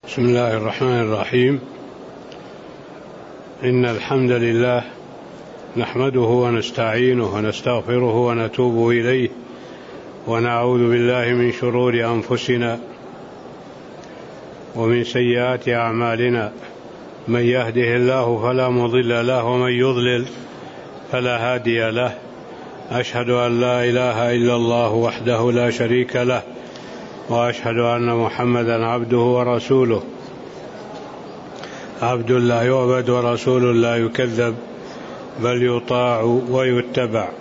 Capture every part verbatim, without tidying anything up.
بسم الله الرحمن الرحيم. إن الحمد لله نحمده ونستعينه ونستغفره ونتوب إليه ونعوذ بالله من شرور أنفسنا ومن سيئات أعمالنا، من يهده الله فلا مضل له ومن يضلل فلا هادي له. أشهد أن لا إله إلا الله وحده لا شريك له، وأشهد أن محمدا عبده ورسوله، عبد لا يعبد ورسول لا يكذب بل يطاع ويتبع،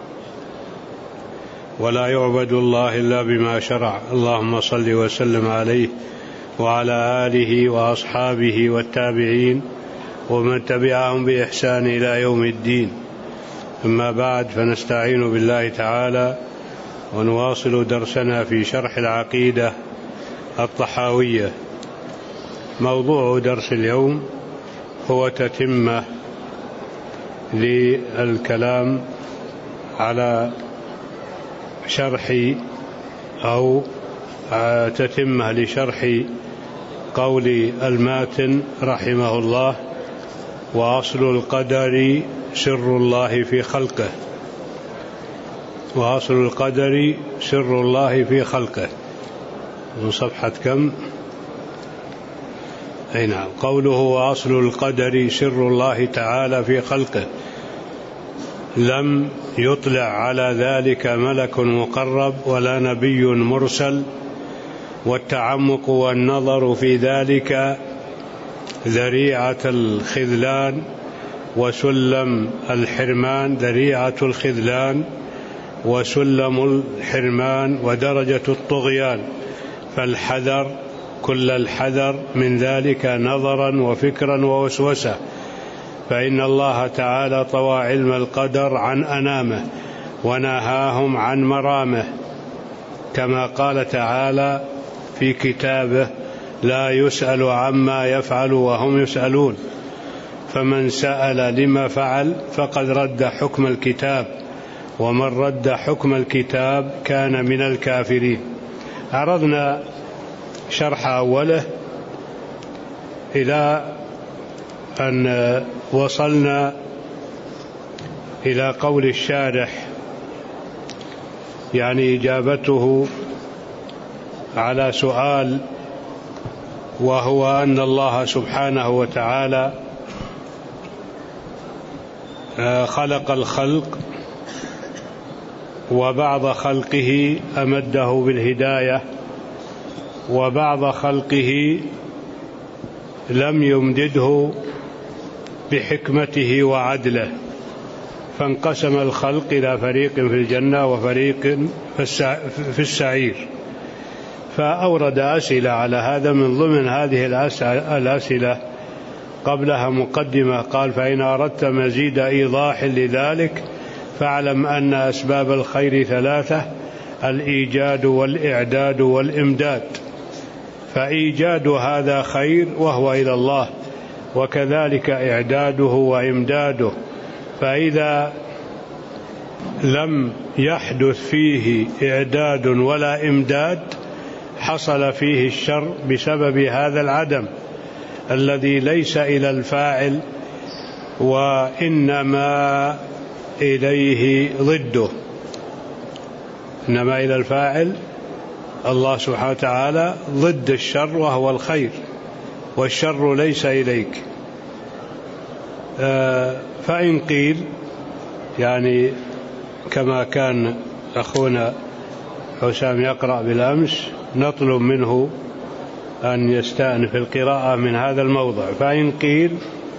ولا يعبد الله إلا بما شرع. اللهم صل وسلم عليه وعلى آله وأصحابه والتابعين ومن تبعهم بإحسان إلى يوم الدين. أما بعد، فنستعين بالله تعالى ونواصل درسنا في شرح العقيدة الطحاوية. موضوع درس اليوم هو تتمة للكلام على شرح أو تتمة لشرح قول الماتن رحمه الله: وأصل القدر سر الله في خلقه. وأصل القدر سر الله في خلقه. من صفحة كم؟ أي نعم. قوله وأصل القدر سر الله تعالى في خلقه، لم يطلع على ذلك ملك مقرب ولا نبي مرسل، والتعمق والنظر في ذلك ذريعة الخذلان وسلم الحرمان، ذريعة الخذلان وسلم الحرمان ودرجة الطغيان، فالحذر كل الحذر من ذلك نظرا وفكرا ووسوسة، فإن الله تعالى طوى علم القدر عن أنامه ونهاهم عن مرامه، كما قال تعالى في كتابه: لا يسأل عما يفعل وهم يسألون، فمن سأل لما فعل فقد رد حكم الكتاب، ومن رد حكم الكتاب كان من الكافرين. عرضنا شرح أوله إلى أن وصلنا إلى قول الشارح، يعني إجابته على سؤال، وهو أن الله سبحانه وتعالى خلق الخلق، وبعض خلقه أمده بالهداية، وبعض خلقه لم يمدده بحكمته وعدله، فانقسم الخلق إلى فريق في الجنة وفريق في السعير. فأورد أسئلة على هذا. من ضمن هذه الأسئلة قبلها مقدمة، قال: فإن أردت مزيد إيضاح لذلك فاعلم أن أسباب الخير ثلاثة: الإيجاد والإعداد والإمداد، فإيجاد هذا خير وهو إلى الله، وكذلك إعداده وإمداده، فإذا لم يحدث فيه إعداد ولا إمداد حصل فيه الشر بسبب هذا العدم الذي ليس إلى الفاعل وإنما إليه ضده، إنما إلى الفاعل الله سبحانه وتعالى ضد الشر وهو الخير، والشر ليس إليك. فإن قيل، يعني كما كان أخونا حسام يقرأ بالأمس، نطلب منه أن يستأنف القراءة من هذا الموضع. فإن قيل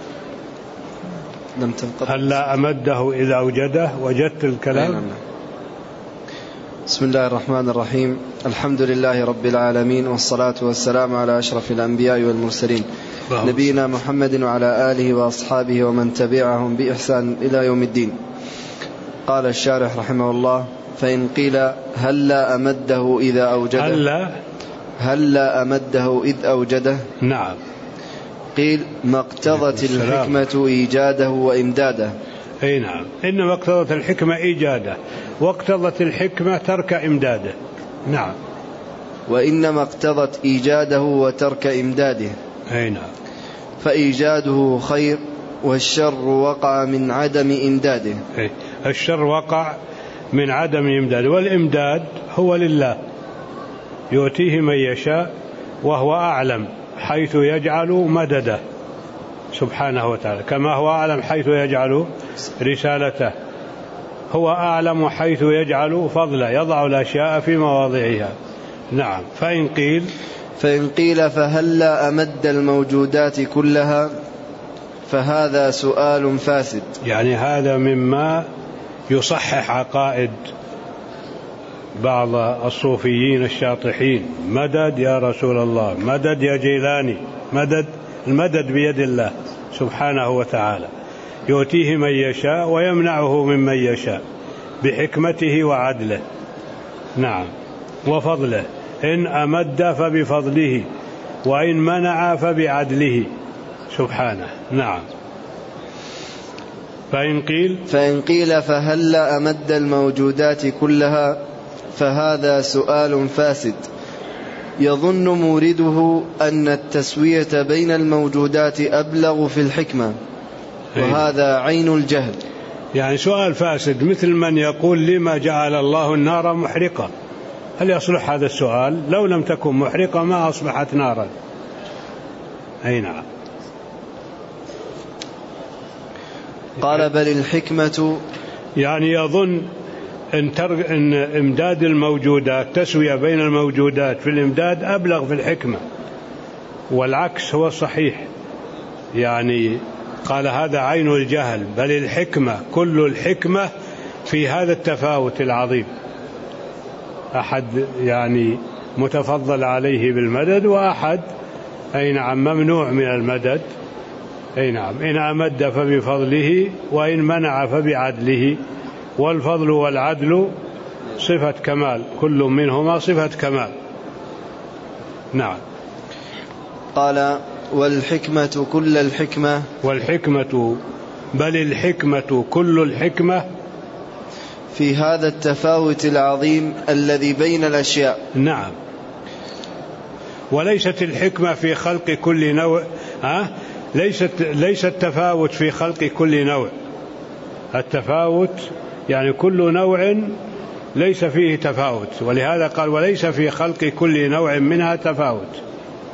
هل لا أمده إذا أوجده؟ وجدت الكلام. بسم الله الرحمن الرحيم. الحمد لله رب العالمين، والصلاة والسلام على أشرف الأنبياء والمرسلين، نبينا محمد وعلى آله وأصحابه ومن تبعهم بإحسان إلى يوم الدين. قال الشارح رحمه الله: فإن قيل هل لا أمده إذا أوجده؟ هل لا هل لا أمده إذ أوجده؟ نعم. قيل: ما اقتضت الحكمة إيجاده وإمداده. أي نعم، إنما اقتضت الحكمة إيجاده، واقتضت الحكمة ترك إمداده. نعم. وإنما اقتضت إيجاده وترك إمداده. أي نعم. فإيجاده خير والشر وقع من عدم إمداده. أي. الشر وقع من عدم إمداده، والإمداد هو لله يؤتيه من يشاء وهو أعلم حيث يجعل مدده سبحانه وتعالى، كما هو أعلم حيث يجعل رسالته، هو أعلم حيث يجعل فضله، يضع الأشياء في مواضعها. نعم. فإن قيل فإن قيل فهلا أمد الموجودات كلها فهذا سؤال فاسد. يعني هذا مما يصحح عقائد بعض الصوفيين الشاطحين، مدد يا رسول الله، مدد يا جيلاني، مدد. المدد بيد الله سبحانه وتعالى، يؤتيه من يشاء ويمنعه ممن يشاء بحكمته وعدله. نعم. وفضله، إن أمد فبفضله وإن منع فبعدله سبحانه. نعم. فإن قيل فإن قيل فهلا أمد الموجودات كلها فهذا سؤال فاسد، يظن مورده أن التسوية بين الموجودات أبلغ في الحكمة، وهذا عين الجهل. يعني سؤال فاسد، مثل من يقول لما جعل الله النار محرقة. هل يصلح هذا السؤال؟ لو لم تكن محرقة ما أصبحت نارا. أي نعم. قال بل الحكمة، يعني يظن إن, إن إمداد الموجودات، تسوية بين الموجودات في الإمداد أبلغ في الحكمة، والعكس هو الصحيح. يعني قال هذا عين الجهل، بل الحكمة، كل الحكمة في هذا التفاوت العظيم. أحد يعني متفضل عليه بالمدد، وأحد أي نعم ممنوع من المدد. أي نعم. إن أمد فبفضله وإن منع فبعدله، والفضل والعدل صفة كمال، كل منهما صفة كمال. نعم. قال والحكمة كل الحكمة، والحكمة بل الحكمة كل الحكمة في هذا التفاوت العظيم الذي بين الأشياء. نعم. وليست الحكمة في خلق كل نوع، ها؟ ليست ليس التفاوت في خلق كل نوع. التفاوت يعني كل نوع ليس فيه تفاوت، ولهذا قال وليس في خلق كل نوع منها تفاوت.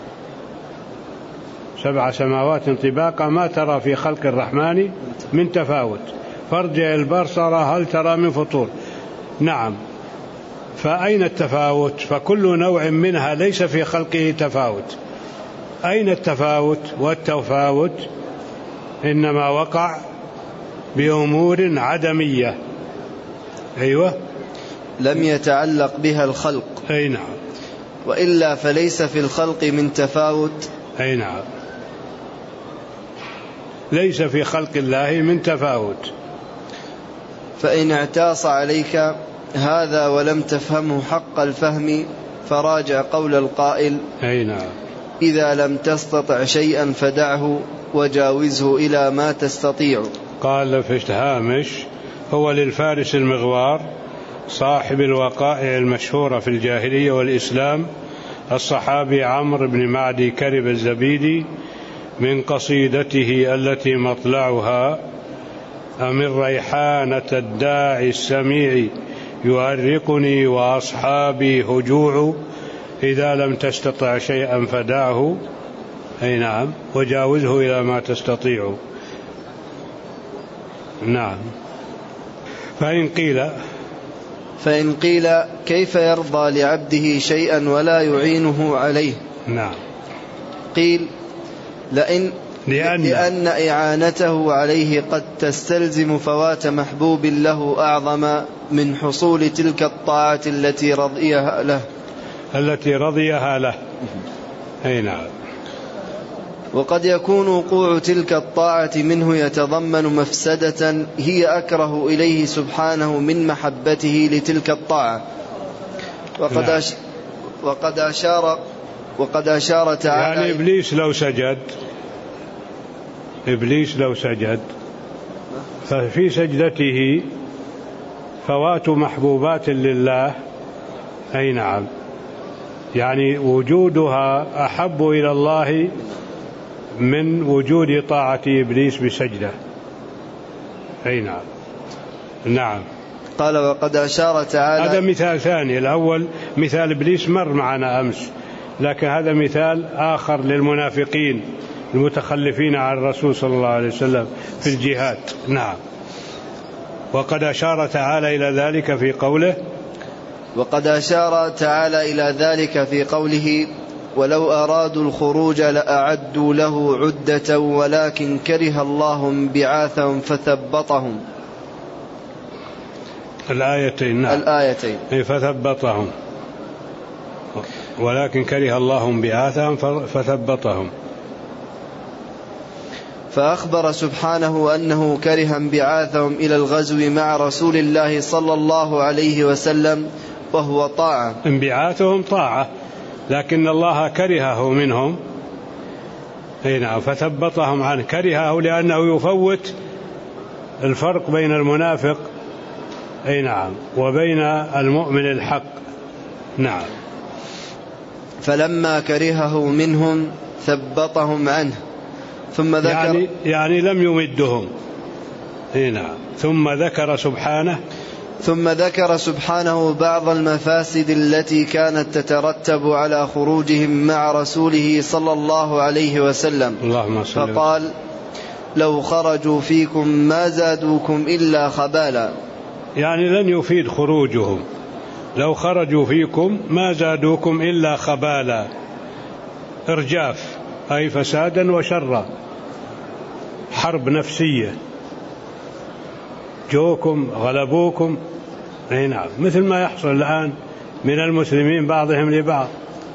سبع سماوات طباقا ما ترى في خلق الرحمن من تفاوت، فارجع البصر هل ترى من فطور. نعم. فأين التفاوت؟ فكل نوع منها ليس في خلقه تفاوت. أين التفاوت؟ والتفاوت إنما وقع بأمور عدمية. أيوة. لم يتعلق بها الخلق. أي نعم. وإلا فليس في الخلق من تفاوت. أي نعم. ليس في خلق الله من تفاوت. فإن اعتاص عليك هذا ولم تفهمه حق الفهم فراجع قول القائل: أي نعم. إذا لم تستطع شيئا فدعه وجاوزه إلى ما تستطيع. قال في الهامش: هو للفارس المغوار صاحب الوقائع المشهورة في الجاهلية والإسلام الصحابي عمرو بن معدي كرب الزبيدي من قصيدته التي مطلعها: أمن ريحانة الداعي السميع يؤرقني وأصحابي هجوع، إذا لم تستطع شيئا فدعه. أي نعم. وجاوزه إلى ما تستطيع. نعم. فإن قيل فإن قيل كيف يرضى لعبده شيئا ولا يعينه عليه؟ نعم. قيل: لأن, لأن, لأن إعانته عليه قد تستلزم فوات محبوب له أعظم من حصول تلك الطاعة التي رضيها له التي رضيها له. أي نعم. وقد يكون وقوع تلك الطاعة منه يتضمن مفسدة هي أكره إليه سبحانه من محبته لتلك الطاعة. وقد, نعم. أش... وقد أشار وقد أشار تعالى يعني إبليس لو سجد إبليس لو سجد ففي سجدته فوات محبوبات لله. أي نعم. يعني وجودها أحب إلى الله من وجود طاعة إبليس بسجدة. أي نعم. نعم. قال وقد أشار تعالى. هذا مثال ثاني. الأول مثال إبليس مر معنا أمس، لكن هذا مثال آخر للمنافقين المتخلفين عن الرسول صلى الله عليه وسلم في الجهاد. نعم. وقد أشار تعالى إلى ذلك في قوله وقد أشار تعالى إلى ذلك في قوله ولو أرادوا الخروج لأعدوا له عدة ولكن كره الله انبعاثهم فثبطهم. الآيتين. نعم. الآيتين. فثبطهم ولكن كره الله انبعاثهم فثبطهم. فأخبر سبحانه أنه كره انبعاثهم إلى الغزو مع رسول الله صلى الله عليه وسلم وهو طاعة. انبعاثهم طاعة، لكن الله كرهه منهم. هنا فثبطهم عنه. كرهه لأنه يفوت الفرق بين المنافق أي نعم وبين المؤمن الحق. نعم. فلما كرهه منهم ثبطهم عنه ثم ذكر يعني, يعني لم يمدهم. نعم. ثم ذكر سبحانه ثم ذكر سبحانه بعض المفاسد التي كانت تترتب على خروجهم مع رسوله صلى الله عليه وسلم. اللهم صل. فقال لو خرجوا فيكم ما زادوكم إلا خبالا. يعني لن يفيد خروجهم. لو خرجوا فيكم ما زادوكم إلا خبالا، إرجاف أي فسادا وشرا، حرب نفسية، جوكم غلبوكم. أي نعم. مثل ما يحصل الآن من المسلمين بعضهم لبعض.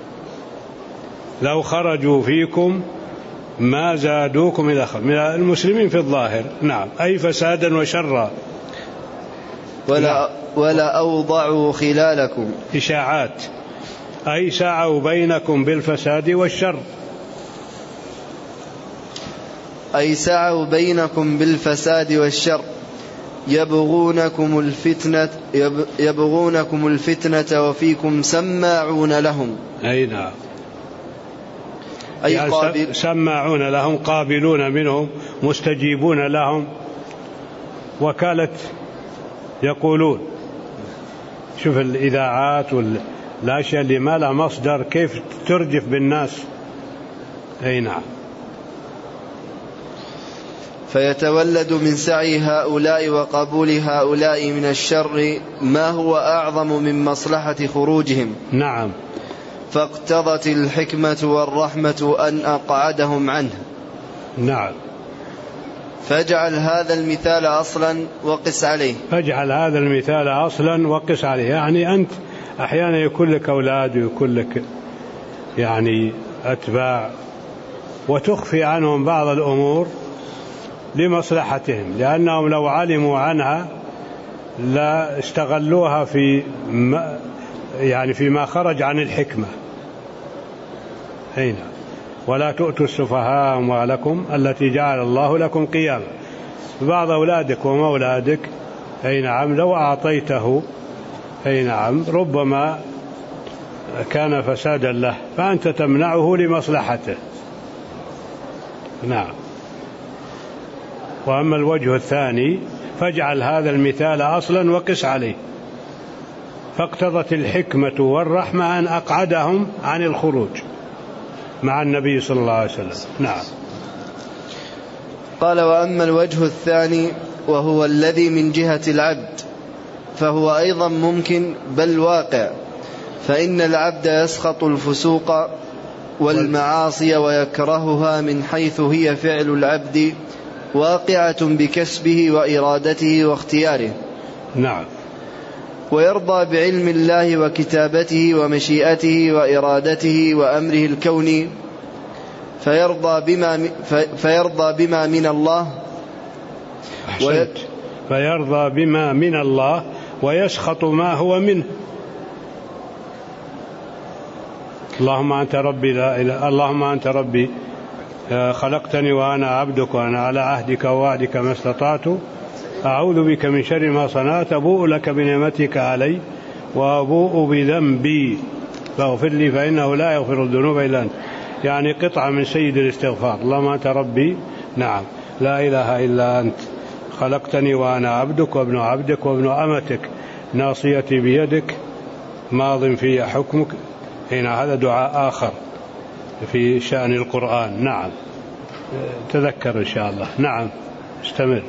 لو خرجوا فيكم ما زادوكم إلا خبالا، من المسلمين في الظاهر. نعم. أي فسادا وشرا. ولا, ولا أوضعوا خلالكم. إشاعات أي سعوا بينكم بالفساد والشر. أي سعوا بينكم بالفساد والشر يبغونكم الفتنة يبغونكم الفتنة وفيكم سماعون لهم. أي نعم. أي يعني قابل سماعون لهم، قابلون منهم، مستجيبون لهم. وكالة يقولون، شوف الإذاعات والأشياء اللي ما لها مصدر كيف ترجف بالناس. أي نعم. فيتولد من سعي هؤلاء وقبول هؤلاء من الشر ما هو أعظم من مصلحة خروجهم. نعم. فاقتضت الحكمة والرحمة أن أقعدهم عنه. نعم. فاجعل هذا المثال أصلا وقس عليه. فاجعل هذا المثال أصلا وقس عليه. يعني أنت أحيانا يكون لك أولاد ويكون لك يعني أتباع وتخفي عنهم بعض الأمور لمصلحتهم، لأنهم لو علموا عنها لا استغلوها في ما يعني فيما خرج عن الحكمة. هنا ولا تؤتوا السفهاء أموالكم التي جعل الله لكم قياما. بعض أولادك ومولادك أي نعم لو أعطيته أي نعم ربما كان فسادا له، فأنت تمنعه لمصلحته. نعم. وأما الوجه الثاني فاجعل هذا المثال أصلا وقس عليه. فاقتضت الحكمة والرحمة أن أقعدهم عن الخروج مع النبي صلى الله عليه وسلم. نعم. قال وأما الوجه الثاني وهو الذي من جهة العبد فهو أيضا ممكن بل واقع، فإن العبد يسخط الفسوق والمعاصي ويكرهها من حيث هي فعل العبد واقعة بكسبه وإرادته واختياره. نعم. ويرضى بعلم الله وكتابته ومشيئته وإرادته وأمره الكوني فيرضى بما, فيرضى بما من الله وي... فيرضى بما من الله ويسخط ما هو منه. اللهم أنت ربي لا إله اللهم أنت ربي خلقتني وأنا عبدك وأنا على عهدك ووعدك ما استطعت أعوذ بك من شر ما صنعت أبوء لك بنعمتك علي وأبوء بذنبي فاغفر لي فإنه لا يغفر الذنوب إلا أنت، يعني قطعة من سيد الاستغفار. اللهم أنت ربي، نعم، لا إله إلا أنت، خلقتني وأنا عبدك وابن عبدك وابن أمتك، ناصيتي بيدك، ماض في حكمك. هنا هذا دعاء آخر في شأن القرآن. نعم، تذكر إن شاء الله. نعم، استمر.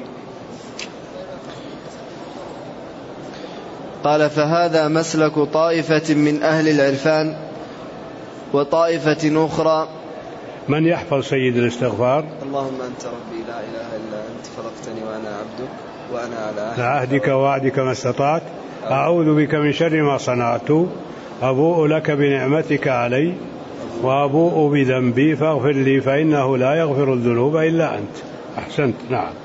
قال: فهذا مسلك طائفة من أهل العرفان وطائفة أخرى. من يحفظ سيد الاستغفار؟ اللهم أنت ربي لا إله إلا أنت، خلقتني وأنا عبدك وأنا على عهدك ووعدك ما استطعت، أعوذ بك من شر ما صنعت، أبوء لك بنعمتك علي وأبوء بذنبي فاغفر لي فإنه لا يغفر الذنوب إلا أنت. أحسنت. نعم.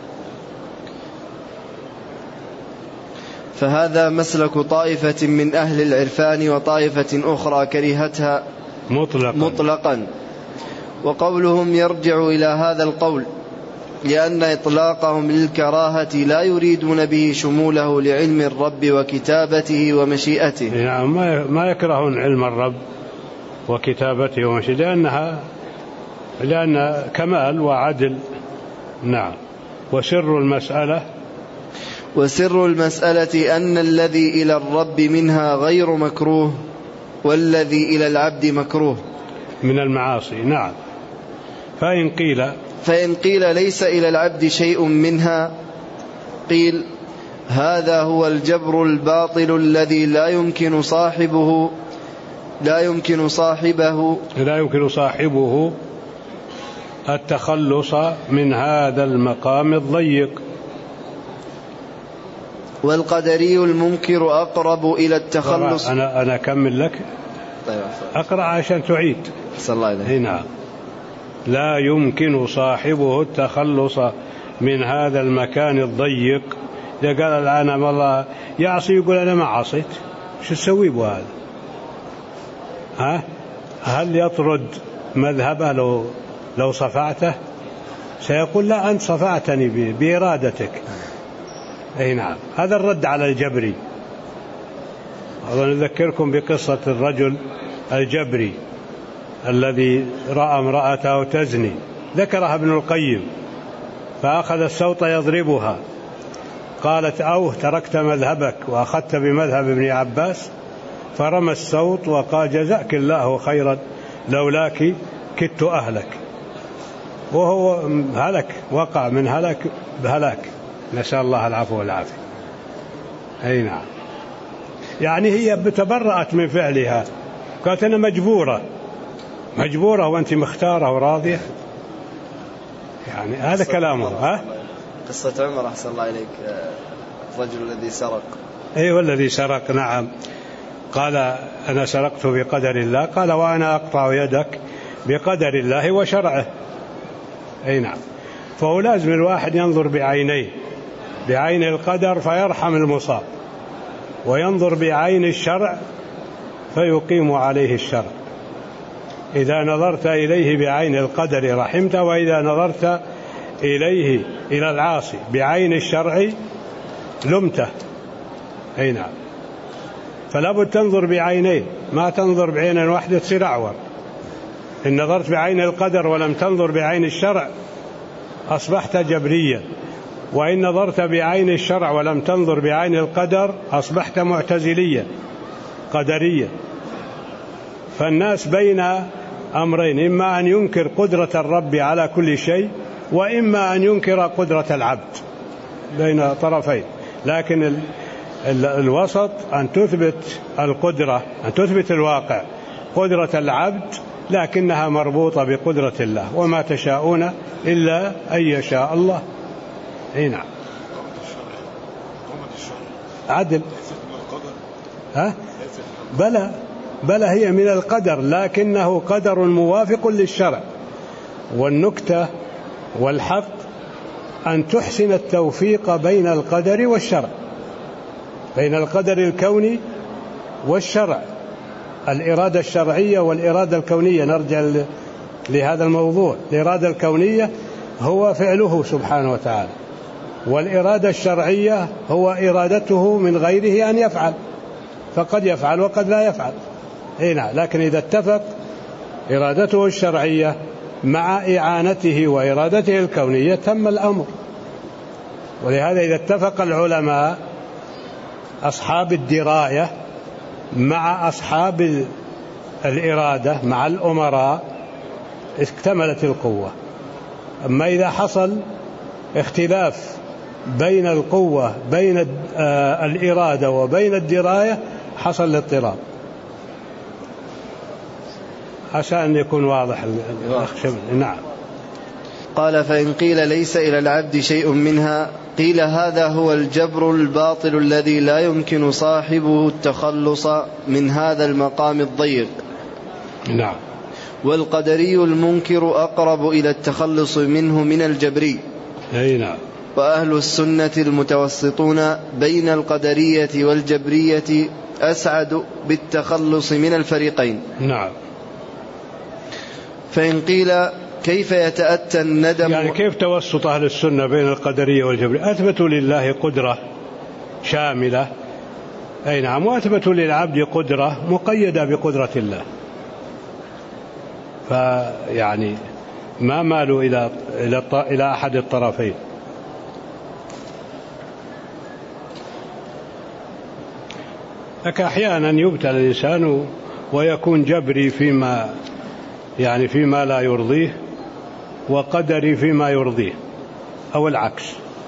فهذا مسلك طائفة من أهل العرفان وطائفة أخرى كرهتها مطلقا, مطلقا. وقولهم يرجع إلى هذا القول، لأن إطلاقهم للكراهة لا يريدون به شموله لعلم الرب وكتابته ومشيئته. يعني ما يكرهون علم الرب وكتابته ومشيئته، لأنها لأن كمال وعدل. نعم. وسر المسألة وسر المسألة أن الذي إلى الرب منها غير مكروه، والذي إلى العبد مكروه من المعاصي. نعم. فإن قيل فإن قيل ليس إلى العبد شيء منها، قيل هذا هو الجبر الباطل الذي لا يمكن صاحبه لا يمكن صاحبه لا يمكن صاحبه التخلص من هذا المقام الضيق. والقدري المنكر أقرب إلى التخلص. أنا أنا أكمل لك. طيب. أقرأ عشان تعيد. صلى الله عليه. نعم. لا يمكن صاحبه التخلص من هذا المكان الضيق. إذا قال الآن والله يعصي، يقول أنا ما عصيت، شو تسوي بهذا؟ ها؟ هل يطرد مذهبه لو لو صفعته؟ سيقول لا، أنت صفعتني بإرادتك. أي نعم. هذا الرد على الجبري. أظن أذكركم بقصة الرجل الجبري الذي رأى امرأته تزني، ذكرها ابن القيم، فأخذ السوط يضربها، قالت أوه تركت مذهبك وأخذت بمذهب ابن عباس، فرمى السوط وقال جزاك الله خيرا لولاك كدت أهلك، وهو هلك، وقع من هلك بهلاك، نسأل الله العفو والعافية. أي نعم. يعني هي بتبرأت من فعلها، قالت أنا مجبورة مجبورة وأنت مختارة وراضية. يعني هذا كلامه. ها؟ قصة عمر أحسن الله إليك، الرجل الذي سرق. أيوة الذي سرق. نعم. قال أنا سرقت بقدر الله، قال وأنا أقطع يدك بقدر الله وشرعه. أي نعم. فهو لازم الواحد ينظر بعينيه، بعين القدر فيرحم المصاب، وينظر بعين الشرع فيقيم عليه الشرع. إذا نظرت إليه بعين القدر رحمته، وإذا نظرت إليه إلى العاصي بعين الشرع لمته. أي نعم. فلا بد تنظر بعينين، ما تنظر بعين واحدة تصير أعور. إن نظرت بعين القدر ولم تنظر بعين الشرع أصبحت جبريا، وإن نظرت بعين الشرع ولم تنظر بعين القدر أصبحت معتزليا قدريا. فالناس بين أمرين، إما أن ينكر قدرة الرب على كل شيء، وإما أن ينكر قدرة العبد، بين طرفين. لكن ال ال الوسط أن تثبت القدرة، أن تثبت الواقع قدرة العبد، لكنها مربوطة بقدرة الله، وما تشاءون إلا أن يشاء الله. أي نعم. عدل. ها؟ بلى بلى هي من القدر، لكنه قدر موافق للشرع. والنكتة والحق أن تحسن التوفيق بين القدر والشرع، بين القدر الكوني والشرع، الإرادة الشرعية والإرادة الكونية. نرجع لهذا الموضوع. الإرادة الكونية هو فعله سبحانه وتعالى، والإرادة الشرعية هو إرادته من غيره أن يفعل، فقد يفعل وقد لا يفعل. هنا، لكن إذا اتفق إرادته الشرعية مع إعانته وإرادته الكونية تم الأمر. ولهذا إذا اتفق العلماء أصحاب الدراية مع أصحاب الإرادة مع الأمراء اكتملت القوة. أما إذا حصل اختلاف بين القوة بين الإرادة وبين الدراية حصل الاضطراب. عشان أن يكون واضح. نعم. قال: فإن قيل ليس إلى العبد شيء منها قيل هذا هو الجبر الباطل الذي لا يمكن صاحبه التخلص من هذا المقام الضيق. نعم. والقدري المنكر أقرب إلى التخلص منه من الجبري. أي نعم. وأهل السنة المتوسطون بين القدرية والجبرية أسعد بالتخلص من الفريقين. نعم. فإن قيل كيف يتأتى الندم، يعني كيف توسط أهل السنة بين القدرية والجبرية؟ أثبتوا لله قدرة شاملة، أي نعم، وأثبتوا للعبد قدرة مقيدة بقدرة الله، فيعني ما مالوا إلى إلى إلى أحد الطرفين. لكن أحيانا يبتلى الإنسان ويكون جبري فيما يعني فيما لا يرضيه وقدري فيما يرضيه، أو العكس.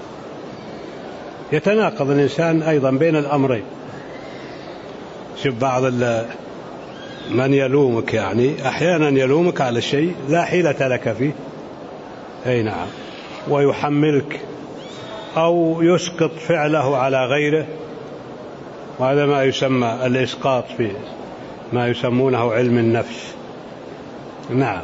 يتناقض الإنسان أيضا بين الأمرين. شوف بعض من يلومك، يعني أحيانا يلومك على شيء لا حيلة لك فيه، أي نعم، ويحملك أو يسقط فعله على غيره، وهذا ما يسمى الإسقاط في ما يسمونه علم النفس. نعم.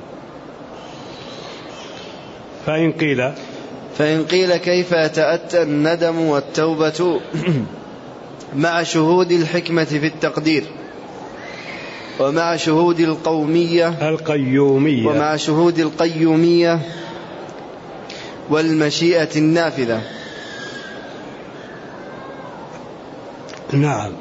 فإن قيل فإن قيل كيف يتأتى الندم والتوبة مع شهود الحكمة في التقدير، ومع شهود القومية القيومية ومع شهود القيومية والمشيئة النافذة. نعم.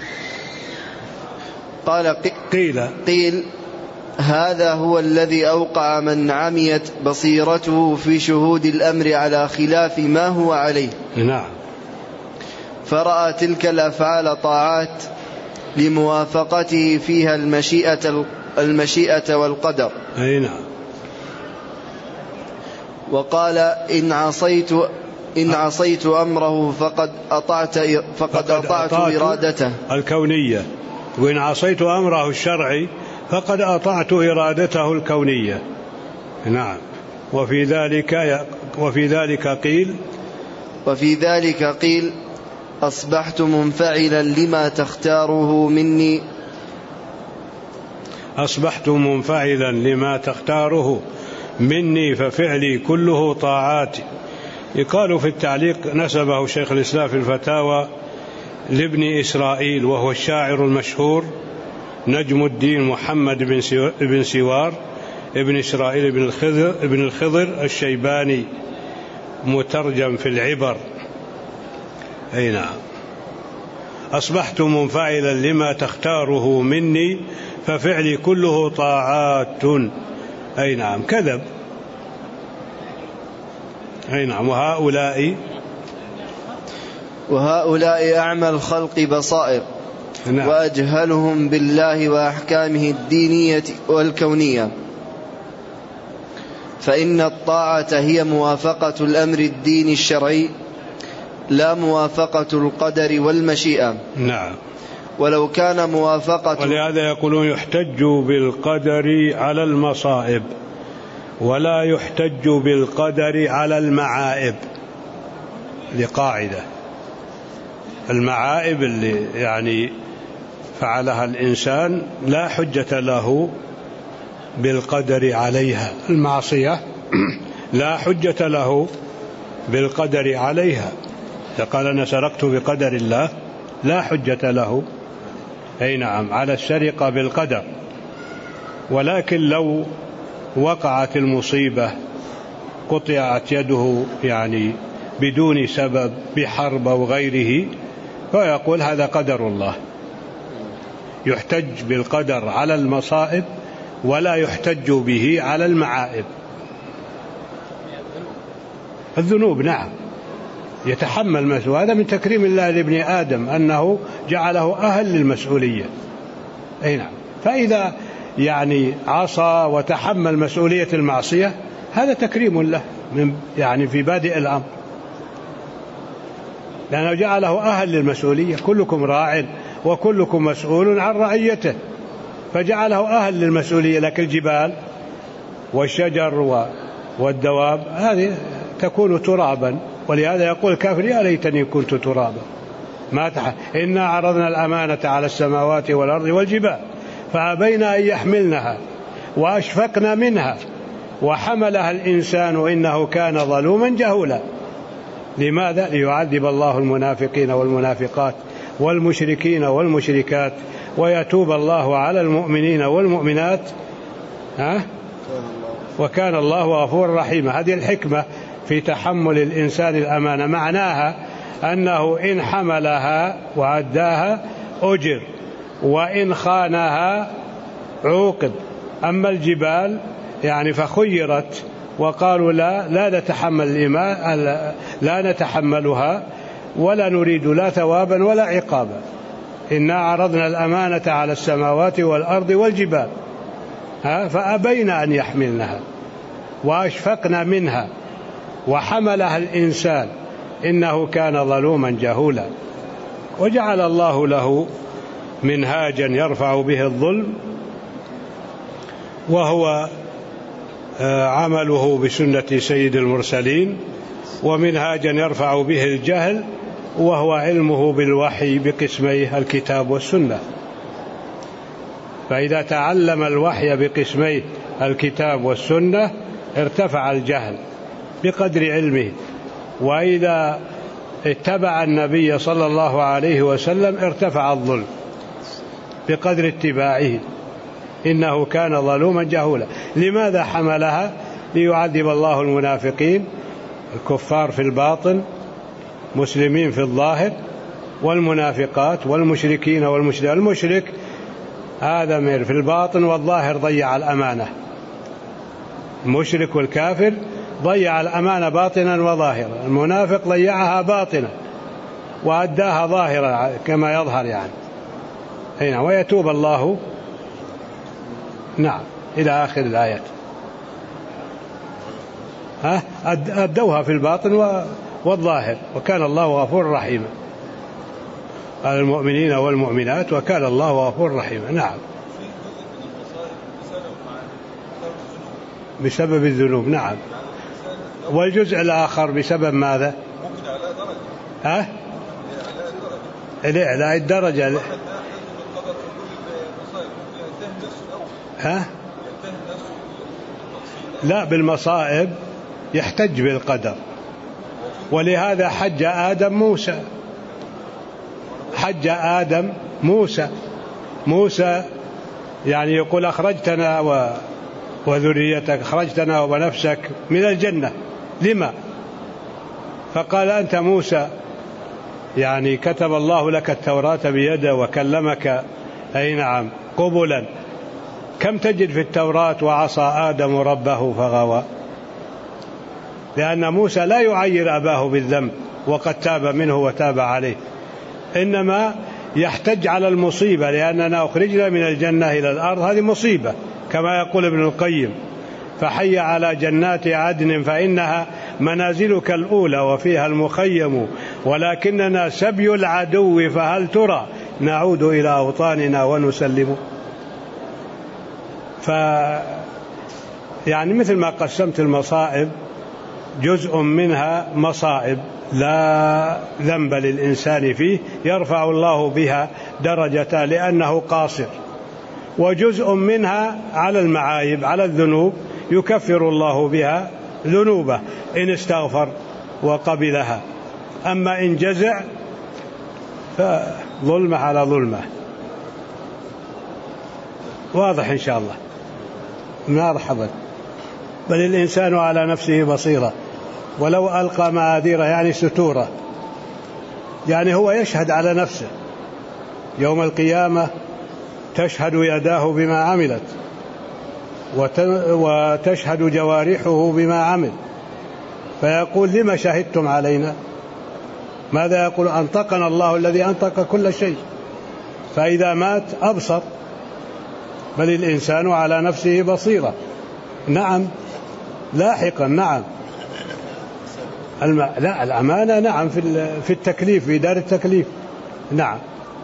قال قيل قيل هذا هو الذي أوقع من عميت بصيرته في شهود الأمر على خلاف ما هو عليه. نعم. فرأى تلك الأفعال طاعات لموافقته فيها المشيئة المشيئة والقدر. أي نعم. وقال إن عصيت إن عصيت أمره فقد أطعت فقد أطعت إرادته الكونية، وإن عصيت أمره الشرعي فقد أطعت إرادته الكونية. نعم. وفي ذلك وفي ذلك قيل وفي ذلك قيل أصبحت منفعلا لما تختاره مني أصبحت منفعلا لما تختاره مني ففعلي كله طاعات. يقال في التعليق نسبه شيخ الإسلام في الفتاوى لابن إسرائيل، وهو الشاعر المشهور نجم الدين محمد بن سوار ابن إسرائيل بن الخضر, ابن الخضر الشيباني، مترجم في العبر. أي نعم. أصبحت منفعلا لما تختاره مني ففعلي كله طاعات. أي نعم. كذب. أي نعم. وهؤلاء وهؤلاء أعمى الخلق بصائر. نعم. وأجهلهم بالله وأحكامه الدينية والكونية. فإن الطاعة هي موافقة الأمر الديني الشرعي لا موافقة القدر والمشيئة. نعم. ولو كان موافقة، ولهذا يقولون يحتج بالقدر على المصائب ولا يحتج بالقدر على المعائب، لقاعدة المعائب اللي يعني فعلها الإنسان لا حجة له بالقدر عليها، المعصية لا حجة له بالقدر عليها. قال أنا سرقت بقدر الله لا حجة له، أي نعم، على السرقة بالقدر. ولكن لو وقعت المصيبة قطعت يده يعني بدون سبب بحرب أو غيره، فيقول هذا قدر الله. يحتج بالقدر على المصائب ولا يحتج به على المعائب. الذنوب نعم يتحمل مسؤول، هذا من تكريم الله لابن آدم أنه جعله أهل للمسؤولية. أي نعم. فإذا يعني عصى وتحمل مسؤولية المعصية هذا تكريم له من يعني في بادئ الأمر، لأنه جعله أهل للمسؤولية. كلكم راع وكلكم مسؤول عن رعيته، فجعله أهل للمسؤولية. لكن الجبال والشجر والدواب هذه تكون ترابا، ولهذا يقول الكافر يا ليتني كنت ترابا ما تح... إنا عرضنا الأمانة على السماوات والأرض والجبال فأبين أن يحملنها وأشفقن منها وحملها الإنسان إنه كان ظلوما جهولا. لماذا؟ ليعذب الله المنافقين والمنافقات والمشركين والمشركات ويتوب الله على المؤمنين والمؤمنات، ها؟ وكان الله غفورا رحيما. هذه الحكمة في تحمل الإنسان الأمانة، معناها أنه إن حملها وأداها أجر، وإن خانها عوقب. أما الجبال يعني فخيرت وقالوا لا لا نتحمل الإيمان، لا نتحملها ولا نريد لا ثوابا ولا عقابا. إنا عرضنا الأمانة على السماوات والأرض والجبال ها فأبين أن يحملنها وأشفقن منها وحملها الإنسان إنه كان ظلوما جهولا. وجعل الله له منهاجا يرفع به الظلم، وهو عمله بسنة سيد المرسلين، ومنهاجا يرفع به الجهل وهو علمه بالوحي بقسميه الكتاب والسنة. فإذا تعلم الوحي بقسميه الكتاب والسنة ارتفع الجهل بقدر علمه، وإذا اتبع النبي صلى الله عليه وسلم ارتفع الظلم بقدر اتباعه إنه كان ظلوما جهولا. لماذا حملها؟ ليعذب الله المنافقين الكفار في الباطن مسلمين في الظاهر، والمنافقات والمشركين والمشرك. المشرك هذا مير في الباطن والظاهر ضيع الأمانة، المشرك والكافر ضيع الأمانة باطنا وظاهرا، المنافق ضيعها باطنا وأداها ظاهرا كما يظهر يعني. هنا ويتوب الله نعم إلى آخر الآيات. ها أدوها في الباطن والظاهر وكان الله غفور رحيما على المؤمنين والمؤمنات وكان الله غفور رحيما. نعم بسبب الذنوب. نعم. والجزء الآخر بسبب ماذا؟ ها لا الدرجة ها لا بالمصائب يحتج بالقدر، ولهذا حج آدم موسى حج آدم موسى موسى يعني يقول أخرجتنا و وذريتك أخرجتنا ونفسك من الجنة لما؟ فقال أنت موسى يعني كتب الله لك التوراة بيده وكلمك أي نعم قبلا، كم تجد في التوراة وعصى آدم ربه فغوى؟ لأن موسى لا يعير أباه بالذنب وقد تاب منه وتاب عليه، إنما يحتج على المصيبة لأننا أخرجنا من الجنة إلى الأرض، هذه مصيبة كما يقول ابن القيم فحي على جنات عدن فإنها منازلك الأولى وفيها المخيم ولكننا سبي العدو فهل ترى نعود إلى أوطاننا ونسلم. ف يعني مثل ما قسمت المصائب جزء منها مصائب لا ذنب للإنسان فيه يرفع الله بها درجة لأنه قاصر، وجزء منها على المعايب على الذنوب يكفر الله بها ذنوبه إن استغفر وقبلها. أما إن جزع فظلمة على ظلمة. واضح إن شاء الله. مرحبا. بل الإنسان على نفسه بصيرة ولو ألقى معاذيره يعني ستورة، يعني هو يشهد على نفسه يوم القيامة تشهد يداه بما عملت وتشهد جوارحه بما عمل، فيقول لما شهدتم علينا؟ ماذا يقول؟ أنطقنا الله الذي أنطق كل شيء. فإذا مات أبصر، بل الإنسان على نفسه بصيرة. نعم لاحقا. نعم الم... لا الأمانة نعم في في التكليف، في دار التكليف. نعم.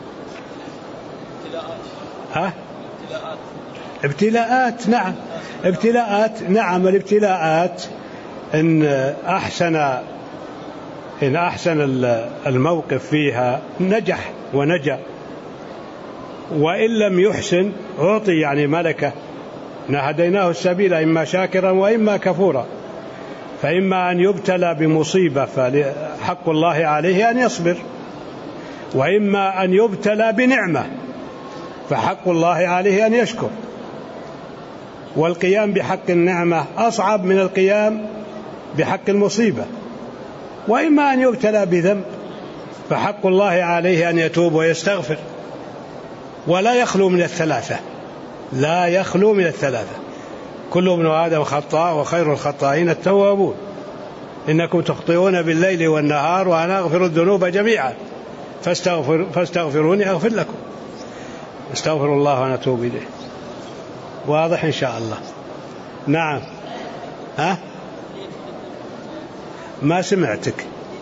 ها؟ ابتلاءات. نعم ابتلاءات. نعم الابتلاءات إن أحسن إن أحسن الموقف فيها نجح ونجا، وإن لم يحسن أعطي يعني ملكة. هديناه السبيل إما شاكرا وإما كفورا، فإما أن يبتلى بمصيبة فحق الله عليه أن يصبر، وإما أن يبتلى بنعمة فحق الله عليه أن يشكر. والقيام بحق النعمة أصعب من القيام بحق المصيبة. وإما أن يبتلى بذنب فحق الله عليه أن يتوب ويستغفر. ولا يخلو من الثلاثة، لا يخلو من الثلاثة. كل ابن آدم خطاء وخير الخطائين التوابون. إنكم تخطئون بالليل والنهار وأنا أغفر الذنوب جميعا فاستغفر فاستغفروني أغفر لكم. استغفر الله ونتوب إليه. واضح إن شاء الله. نعم. ها؟ ما سمعتك.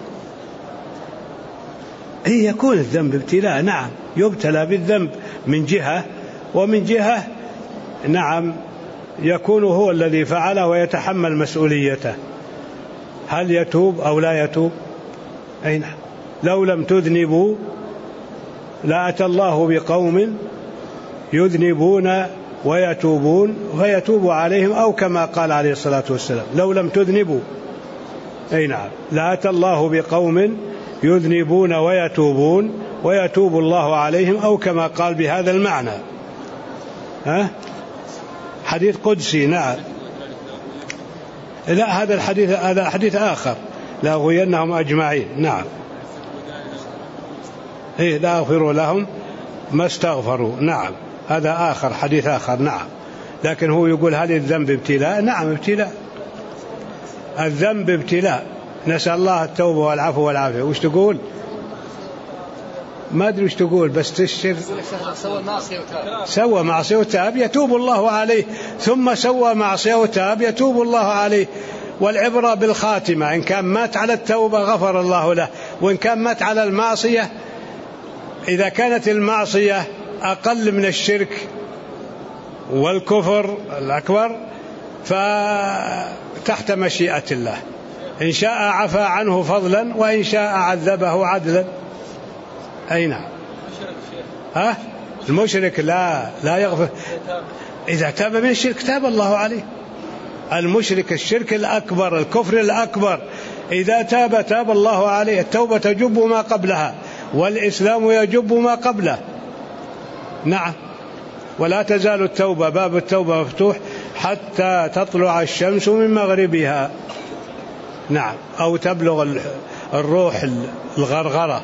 هي يكون الذنب ابتلاء. نعم يبتلى بالذنب من جهة، ومن جهة نعم يكون هو الذي فعله ويتحمل مسؤوليته. هل يتوب أو لا يتوب؟ أي نعم. لو لم تذنبوا لأتى الله بقوم يذنبون ويتوبون فيتوب عليهم، أو كما قال عليه الصلاة والسلام لو لم تذنبوا. أي نعم. لأتى الله بقوم يذنبون ويتوبون ويتوب الله عليهم، أو كما قال بهذا المعنى. ها؟ حديث قدسي. نعم. لا هذا الحديث هذا حديث آخر، لا أغوينهم أجمعين. نعم. إيه لا أغفر لهم ما استغفروا. نعم هذا آخر، حديث آخر. نعم. لكن هو يقول هل الذنب ابتلاء؟ نعم ابتلاء. الذنب ابتلاء. نسأل الله التوبة والعفو والعافية. وش تقول؟ ما أدري وش تقول، بس تشتر. سوى معصية وتاب يتوب الله عليه، ثم سوى معصية وتاب يتوب الله عليه. والعبرة بالخاتمة، إن كان مات على التوبة غفر الله له، وإن كان مات على المعصية، إذا كانت المعصية أقل من الشرك والكفر الأكبر فتحت مشيئة الله، إن شاء عفى عنه فضلا وإن شاء عذبه عدلا. أي نعم. ها؟ المشرك لا لا يغفر. إذا تاب من الشرك تاب الله عليه. المشرك الشرك الأكبر الكفر الأكبر إذا تاب تاب الله عليه. التوبة تجب ما قبلها، والإسلام يجب ما قبله. نعم. ولا تزال التوبة، باب التوبة مفتوح حتى تطلع الشمس من مغربها. نعم. أو تبلغ الروح الغرغرة.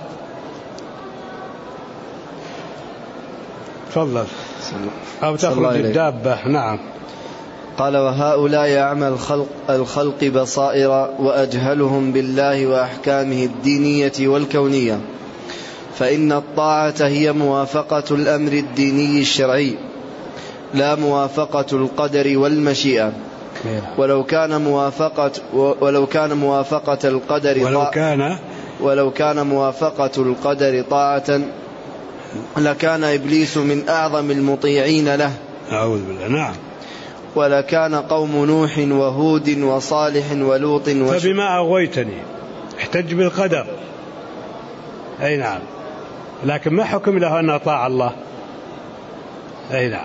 تفضل. أو تخرج الدابة. نعم. قال وهؤلاء أعمى الخلق, الخلق بصائر وأجهلهم بالله وأحكامه الدينية والكونية، فإن الطاعة هي موافقة الأمر الديني الشرعي لا موافقة القدر والمشيئة. ولو كان موافقة ولو كان موافقة القدر ولو كان ولو كان موافقة القدر طاعة لكان إبليس من أعظم المطيعين له. أعوذ بالله. نعم. ولكان قوم نوح وهود وصالح ولوط وش... فبما أغويتني احتج بالقدر. أي نعم. لكن ما حكم له أن أطاع الله. أي نعم.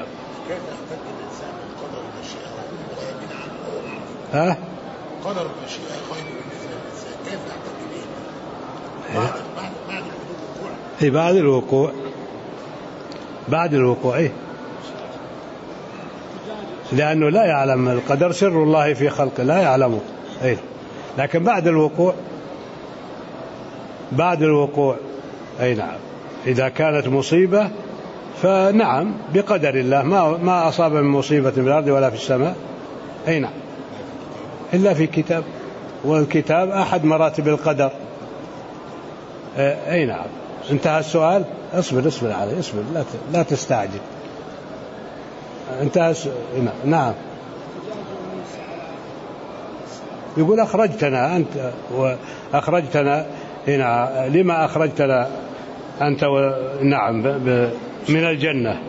ها؟ قدر المشيئة خير بالنسبة للإنسان كيف يحتج به؟ بعد الوقوع. بعد الوقوع. إيه؟ لأنه لا يعلم القدر، سر الله في خلقه لا يعلمه. أي. لكن بعد الوقوع. بعد الوقوع. أي نعم. إذا كانت مصيبة فنعم بقدر الله، ما ما أصاب من مصيبة في الأرض ولا في السماء أي نعم إلا في كتاب، والكتاب أحد مراتب القدر. أي نعم. انتهى السؤال. اصبر اصبر عليه اصبر لا لا تستعجل. انتهى السؤال. نعم. يقول أخرجتنا أنت وأخرجتنا هنا، لما أخرجتنا أنت و... نعم ب... ب... من الجنة.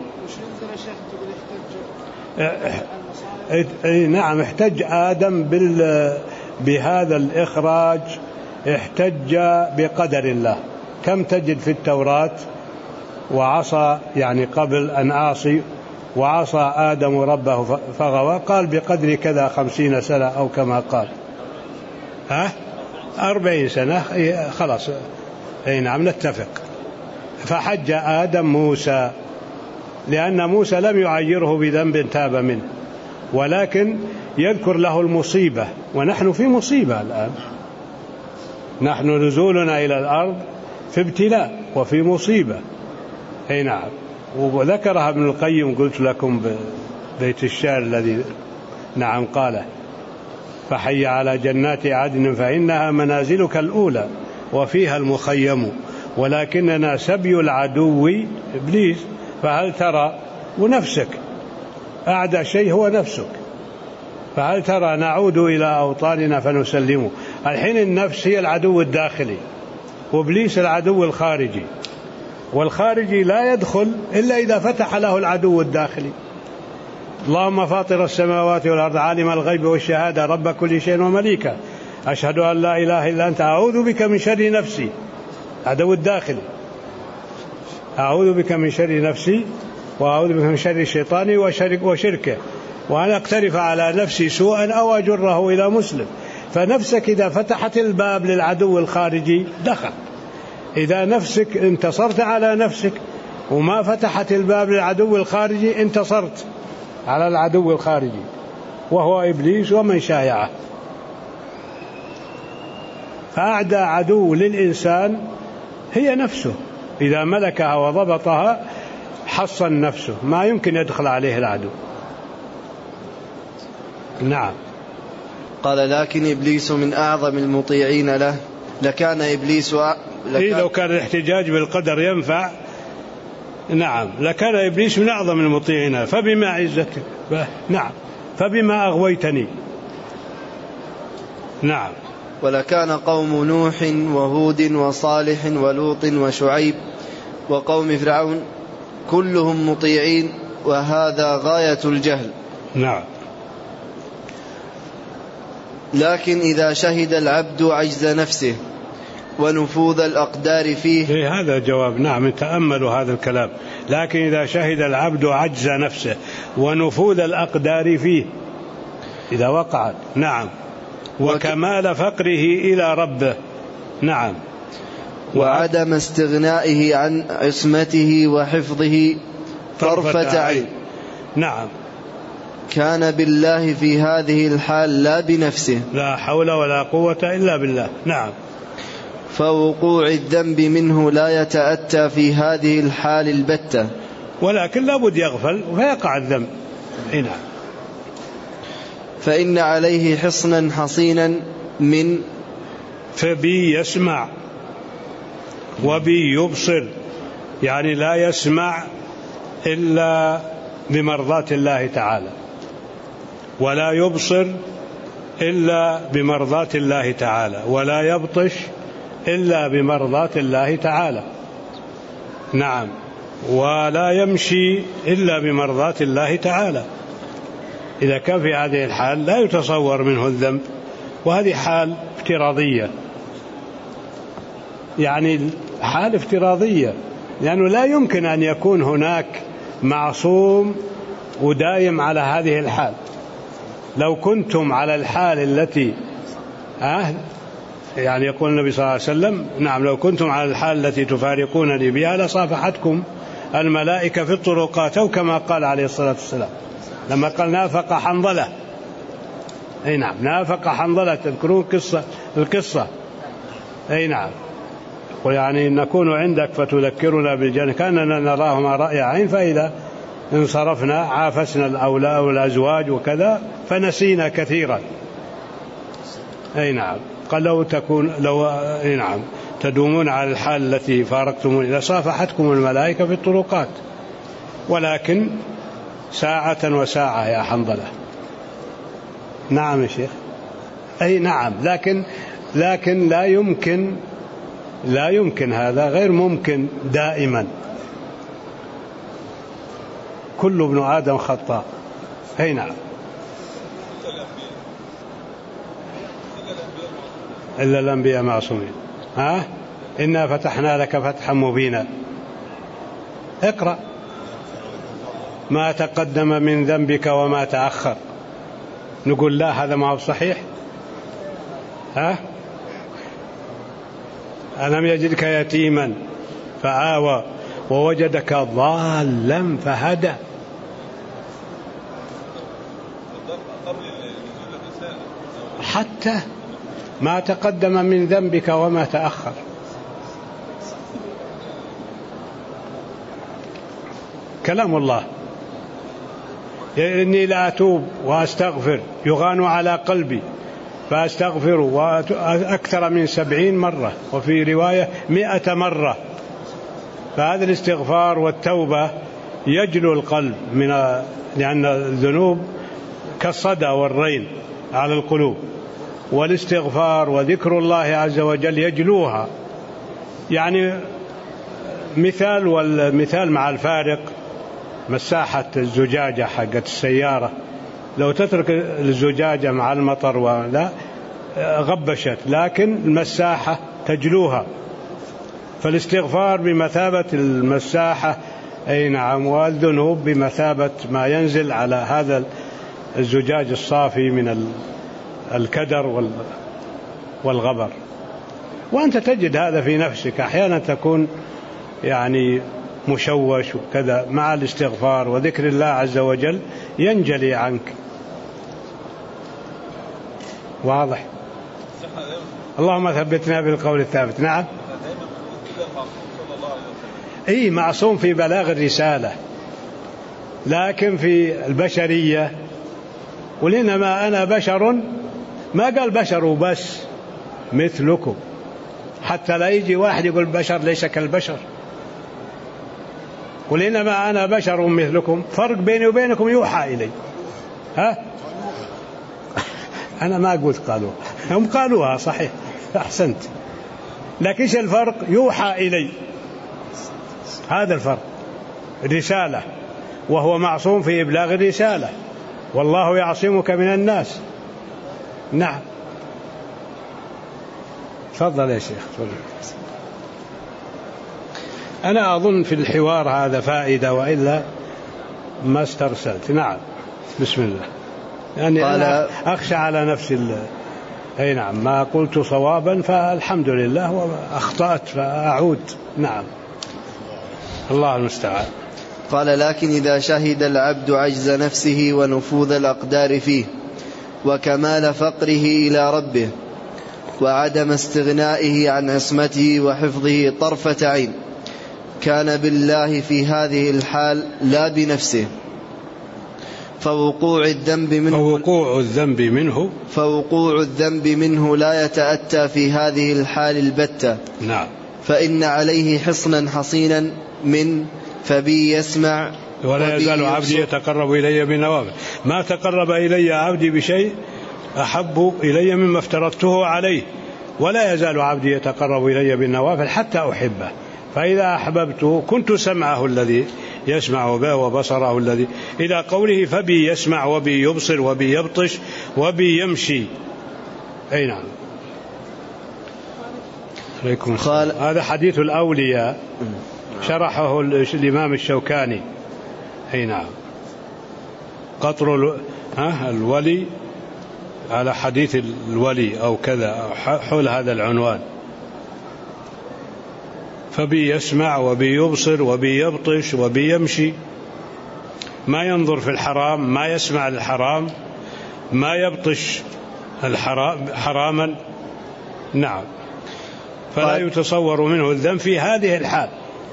نعم احتج آدم بال... بهذا الإخراج، احتج بقدر الله. كم تجد في التوراة وعصى يعني قبل أن أعصي وعصى آدم ربه فغوى، قال بقدر كذا خمسين سنة أو كما قال ها أربعين سنة خلاص. أي نعم نتفق. فحج آدم موسى لأن موسى لم يعيره بذنب تاب منه، ولكن يذكر له المصيبة، ونحن في مصيبة الآن، نحن نزولنا إلى الأرض في ابتلاء وفي مصيبة. أي نعم. وذكرها ابن القيم قلت لكم ببيت الشعر الذي نعم قاله: فحي على جنات عدن فإنها منازلك الأولى وفيها المخيم، ولكننا سبي العدو إبليس، فهل ترى ونفسك أعدى شيء هو نفسك، فهل ترى نعود إلى أوطاننا فنسلمه. الحين النفس هي العدو الداخلي وإبليس العدو الخارجي، والخارجي لا يدخل إلا إذا فتح له العدو الداخلي. اللهم فاطر السماوات والأرض عالم الغيب والشهادة رب كل شيء ومليكه أشهد أن لا إله إلا أنت أعوذ بك من شر نفسي، عدو الداخلي، أعوذ بك من شر نفسي وأعوذ بك من شر الشيطان وشركه، وأن أقترف على نفسي سوءا أو أجره إلى مسلم. فنفسك إذا فتحت الباب للعدو الخارجي دخل، إذا نفسك انتصرت على نفسك وما فتحت الباب للعدو الخارجي انتصرت على العدو الخارجي وهو إبليس ومن شايعه. فأعدى عدو للإنسان هي نفسه، إذا ملكها وضبطها حصن نفسه، ما يمكن يدخل عليه العدو. نعم. قال: لكن إبليس من أعظم المطيعين له، لكان إبليس أ... لكان... إيه لو كان الاحتجاج بالقدر ينفع نعم لكان إبليس من أعظم المطيعين. فبما عزتك نعم فبما أغويتني نعم. ولكان قوم نوح وهود وصالح ولوط وشعيب وقوم فرعون كلهم مطيعين، وهذا غاية الجهل. نعم. لكن إذا شهد العبد عجز نفسه ونفوذ الأقدار فيه. إيه هذا جواب. نعم تأملوا هذا الكلام. لكن إذا شهد العبد عجز نفسه ونفوذ الأقدار فيه إذا وقعت. نعم. وكمال فقره إلى ربه. نعم. وعدم استغنائه عن عصمته وحفظه طرفة عين. نعم. كان بالله في هذه الحال لا بنفسه، لا حول ولا قوة إلا بالله. نعم. فوقوع الذنب منه لا يتأتى في هذه الحال البتة، ولكن لابد يغفل فيقع الذنب. نعم. فإن عليه حصنا حصينا من فبي يسمع وبي يبصر، يعني لا يسمع إلا بمرضاة الله تعالى، ولا يبصر إلا بمرضاة الله تعالى، ولا يبطش إلا بمرضاة الله تعالى. نعم. ولا يمشي إلا بمرضاة الله تعالى. إذا كان في هذه الحال لا يتصور منه الذنب، وهذه حال افتراضية، يعني حال افتراضية، لأنه لا يمكن أن يكون هناك معصوم ودايم على هذه الحال. لو كنتم على الحال التي آه يعني يقول النبي صلى الله عليه وسلم نعم لو كنتم على الحال التي تفارقونني بها لصافحتكم الملائكة في الطرقات، أو كما قال عليه الصلاة والسلام لما قال نافق حنظلة. أي نعم. نافق حنظلة. تذكرون قصة القصة. أي نعم. ويعني نكون عندك فتذكرنا بالجنة كأننا نراهما رأي عين، فإذا انصرفنا عافسنا الأولاد والأزواج وكذا فنسينا كثيرا. أي نعم. قال لو تكون لو أي نعم تدومون على الحال التي فارقتمون إذا صافحتكم الملائكة في الطرقات، ولكن ساعة وساعة يا حنظلة. نعم يا شيخ. أي نعم، لكن لكن لا يمكن لا يمكن هذا غير ممكن دائما. كل ابن آدم خطاء. أي نعم. إلا الأنبياء معصومين. ها إنا فتحنا لك فتحا مبينا. اقرأ. ما تقدم من ذنبك وما تأخر. نقول لا هذا ما هو صحيح. ها ألم يجدك يتيما فآوى ووجدك ضالا فهدى. حتى ما تقدم من ذنبك وما تأخر. كلام الله. إني لا أتوب وأستغفر يغان على قلبي فأستغفر أكثر من سبعين مرة، وفي رواية مئة مرة. فهذا الاستغفار والتوبة يجلو القلب من لأن الذنوب كالصدى والرين على القلوب، والاستغفار وذكر الله عز وجل يجلوها. يعني مثال والمثال مع الفارق مساحة الزجاجة حقت السيارة، لو تترك الزجاجة مع المطر ولا غبشت، لكن المساحة تجلوها. فالاستغفار بمثابة المساحة. أي نعم. والذنوب بمثابة ما ينزل على هذا الزجاج الصافي من الكدر والغبر. وأنت تجد هذا في نفسك أحيانا تكون يعني مشوش وكذا، مع الاستغفار وذكر الله عز وجل ينجلي عنك. واضح. اللهم ثبتنا بالقول الثابت. نعم. اي معصوم في بلاغ الرسالة، لكن في البشرية ولإنما أنا بشر، ما قال بشر وبس مثلكم، حتى لا يجي واحد يقول بشر ليس كالبشر. ولإنما أنا بشر مثلكم، فرق بيني وبينكم يوحى إلي. ها أنا ما قلت قالوا، هم قالوها صحيح، أحسنت، لكن إيش الفرق؟ يوحى إلي، هذا الفرق. رسالة، وهو معصوم في إبلاغ الرسالة، والله يعصمك من الناس. نعم. تفضل يا شيخ. أنا أظن في الحوار هذا فائدة، وإلا ما استرسلت. نعم. بسم الله. يعني أنا أخشى على نفسي ال... أي نعم، ما قلت صوابا فالحمد لله، وأخطأت فأعود. نعم. الله المستعان. قال لكن إذا شهد العبد عجز نفسه ونفوذ الأقدار فيه وكمال فقره إلى ربه وعدم استغنائه عن عصمته وحفظه طرفة عين، كان بالله في هذه الحال لا بنفسه، فوقوع الذنب منه فوقوع الذنب منه فوقوع الذنب منه لا يتأتى في هذه الحال البتة. نعم. فإن عليه حصنا حصينا من فبي يسمع ولا يزال عبدي يتقرب إلي بالنوافل. ما تقرب إلي عبدي بشيء أحب إلي مما افترضته عليه، ولا يزال عبدي يتقرب إلي بالنوافل حتى أحبه. فإذا أحببته كنت سمعه الذي يسمع به وبصره الذي، إلى قوله فبي يسمع وبي يبصر وبي يبطش وبي يمشي. أي نعم. عليكم السلام. هذا حديث الأولياء شرحه الإمام الشوكاني. أي نعم. قطر الولي على حديث الولي أو كذا، حول هذا العنوان. فبي يسمع وبي يبصر وبي يبطش وبي يمشي، ما ينظر في الحرام، ما يسمع الحرام، ما يبطش الحرام حراما. نعم. فلا يتصور منه الذنب في هذه الحال.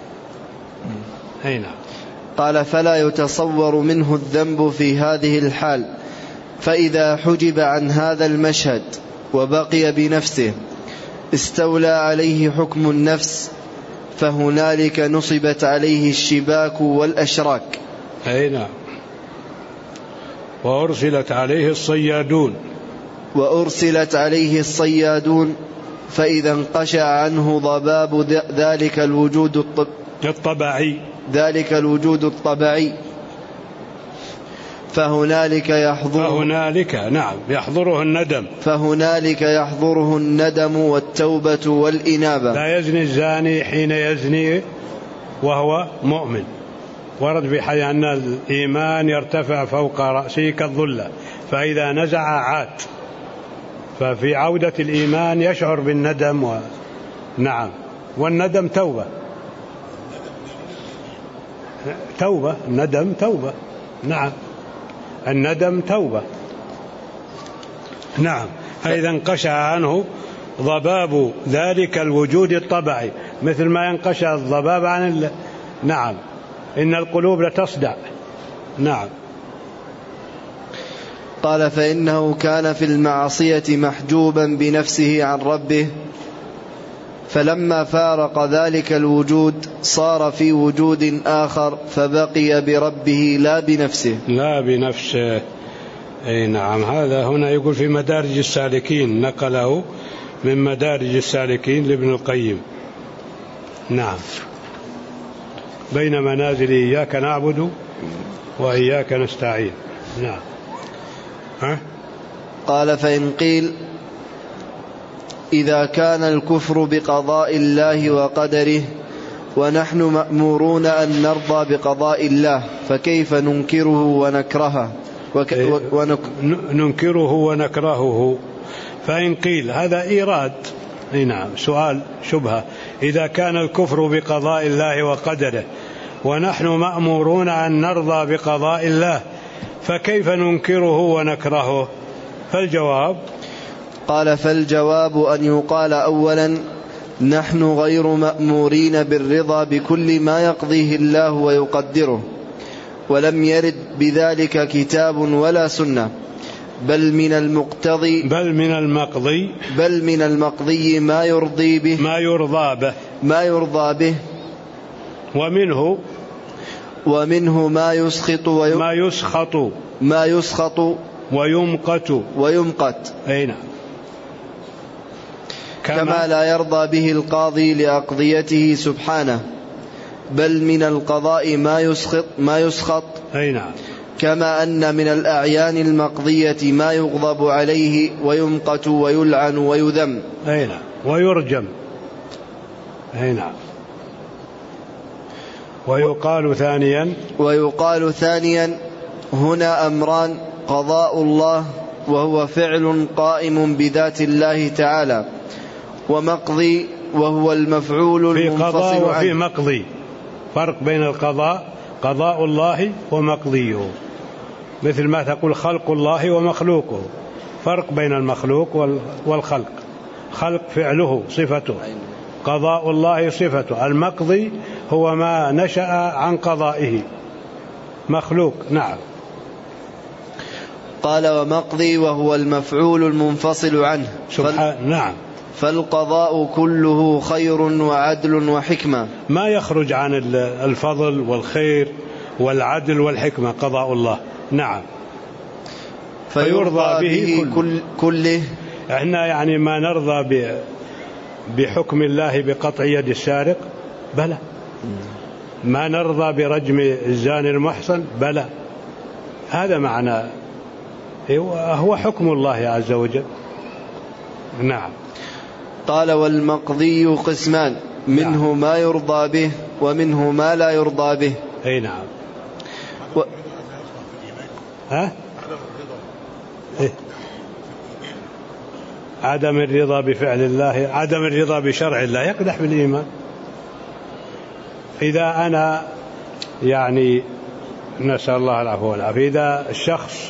هنا قال فلا يتصور منه الذنب في هذه الحال، فإذا حجب عن هذا المشهد وبقي بنفسه استولى عليه حكم النفس، فهنالك نصبت عليه الشباك والأشراك. هنا وأرسلت عليه الصيادون وأرسلت عليه الصيادون فإذا انقشع عنه ضباب ذلك الوجود الطب الطبيعي ذلك الوجود الطبيعي فهنالك يحضر فهنالك نعم يحضره الندم فهنالك يحضره الندم والتوبة والإنابة. لا يزني الزاني حين يزني وهو مؤمن. ورد بحديث أن الإيمان يرتفع فوق رأسه كالظلة، فإذا نزع عاد. ففي عودة الإيمان يشعر بالندم و... نعم. والندم توبة توبة الندم توبة. نعم الندم توبة. نعم. فإذا انقشع عنه ضباب ذلك الوجود الطبيعي، مثل ما ينقشع الضباب عن ال... نعم إن القلوب لتصدع. نعم. قال فإنه كان في المعصية محجوبا بنفسه عن ربه، فلما فارق ذلك الوجود صار في وجود آخر فبقي بربه لا بنفسه لا بنفسه. أي نعم. هذا هنا يقول في مدارج السالكين، نقله من مدارج السالكين لابن القيم. نعم. بين منازل إياك نعبد وإياك نستعين. نعم. ها؟ قال فإن قيل إذا كان الكفر بقضاء الله وقدره ونحن مأمورون أن نرضى بقضاء الله، فكيف ننكره ونكرهه وك... ونك... ننكره ونكرهه. فإن قيل هذا إيراد. نعم سؤال شبهة. إذا كان الكفر بقضاء الله وقدره ونحن مأمورون أن نرضى بقضاء الله، فكيف ننكره ونكرهه؟ فالجواب قال فالجواب أن يقال أولا نحن غير مأمورين بالرضا بكل ما يقضيه الله ويقدره، ولم يرد بذلك كتاب ولا سنة، بل من المقتضي بل من المقضي بل من المقضي ما يرضي به ما يرضى به ما يرضى به ومنه ومنه ما يسخط ويم ما يسخط ما يسخط ويمقت ويمقت أي نعم. كما, كما لا يرضى به القاضي لأقضيته سبحانه، بل من القضاء ما يسخط ما يسخط أي نعم. كما أن من الأعيان المقضية ما يغضب عليه ويمقت ويلعن ويذم أي نعم ويرجم. أي نعم. ويقال ثانيا ويقال ثانيا هنا أمران: قضاء الله وهو فعل قائم بذات الله تعالى، ومقضي وهو المفعول في المنفصل قضاء عنه. وفي مقضي، فرق بين القضاء قضاء الله ومقضيه، مثل ما تقول خلق الله ومخلوقه، فرق بين المخلوق والخلق. خلق فعله صفته، قضاء الله صفته، المقضي هو ما نشأ عن قضائه مخلوق. نعم. قال ومقضي وهو المفعول المنفصل عنه. سبحان فال... نعم. فالقضاء كله خير وعدل وحكمة، ما يخرج عن الفضل والخير والعدل والحكمة قضاء الله. نعم. فيرضى به, به كل كله. احنا يعني ما نرضى بحكم الله بقطع يد السارق؟ بلى. ما نرضى برجم الزاني المحصن؟ بلى. هذا معنى، هو حكم الله عز وجل. نعم. قال والمقضي قسمان، منه نعم. ما يرضى به ومنه ما لا يرضى به. اي نعم. و... ها؟ إيه؟ عدم الرضا بفعل الله، عدم الرضا بشرع الله يقدح بالإيمان. إذا أنا يعني نسأل الله العفو والعافية، إذا الشخص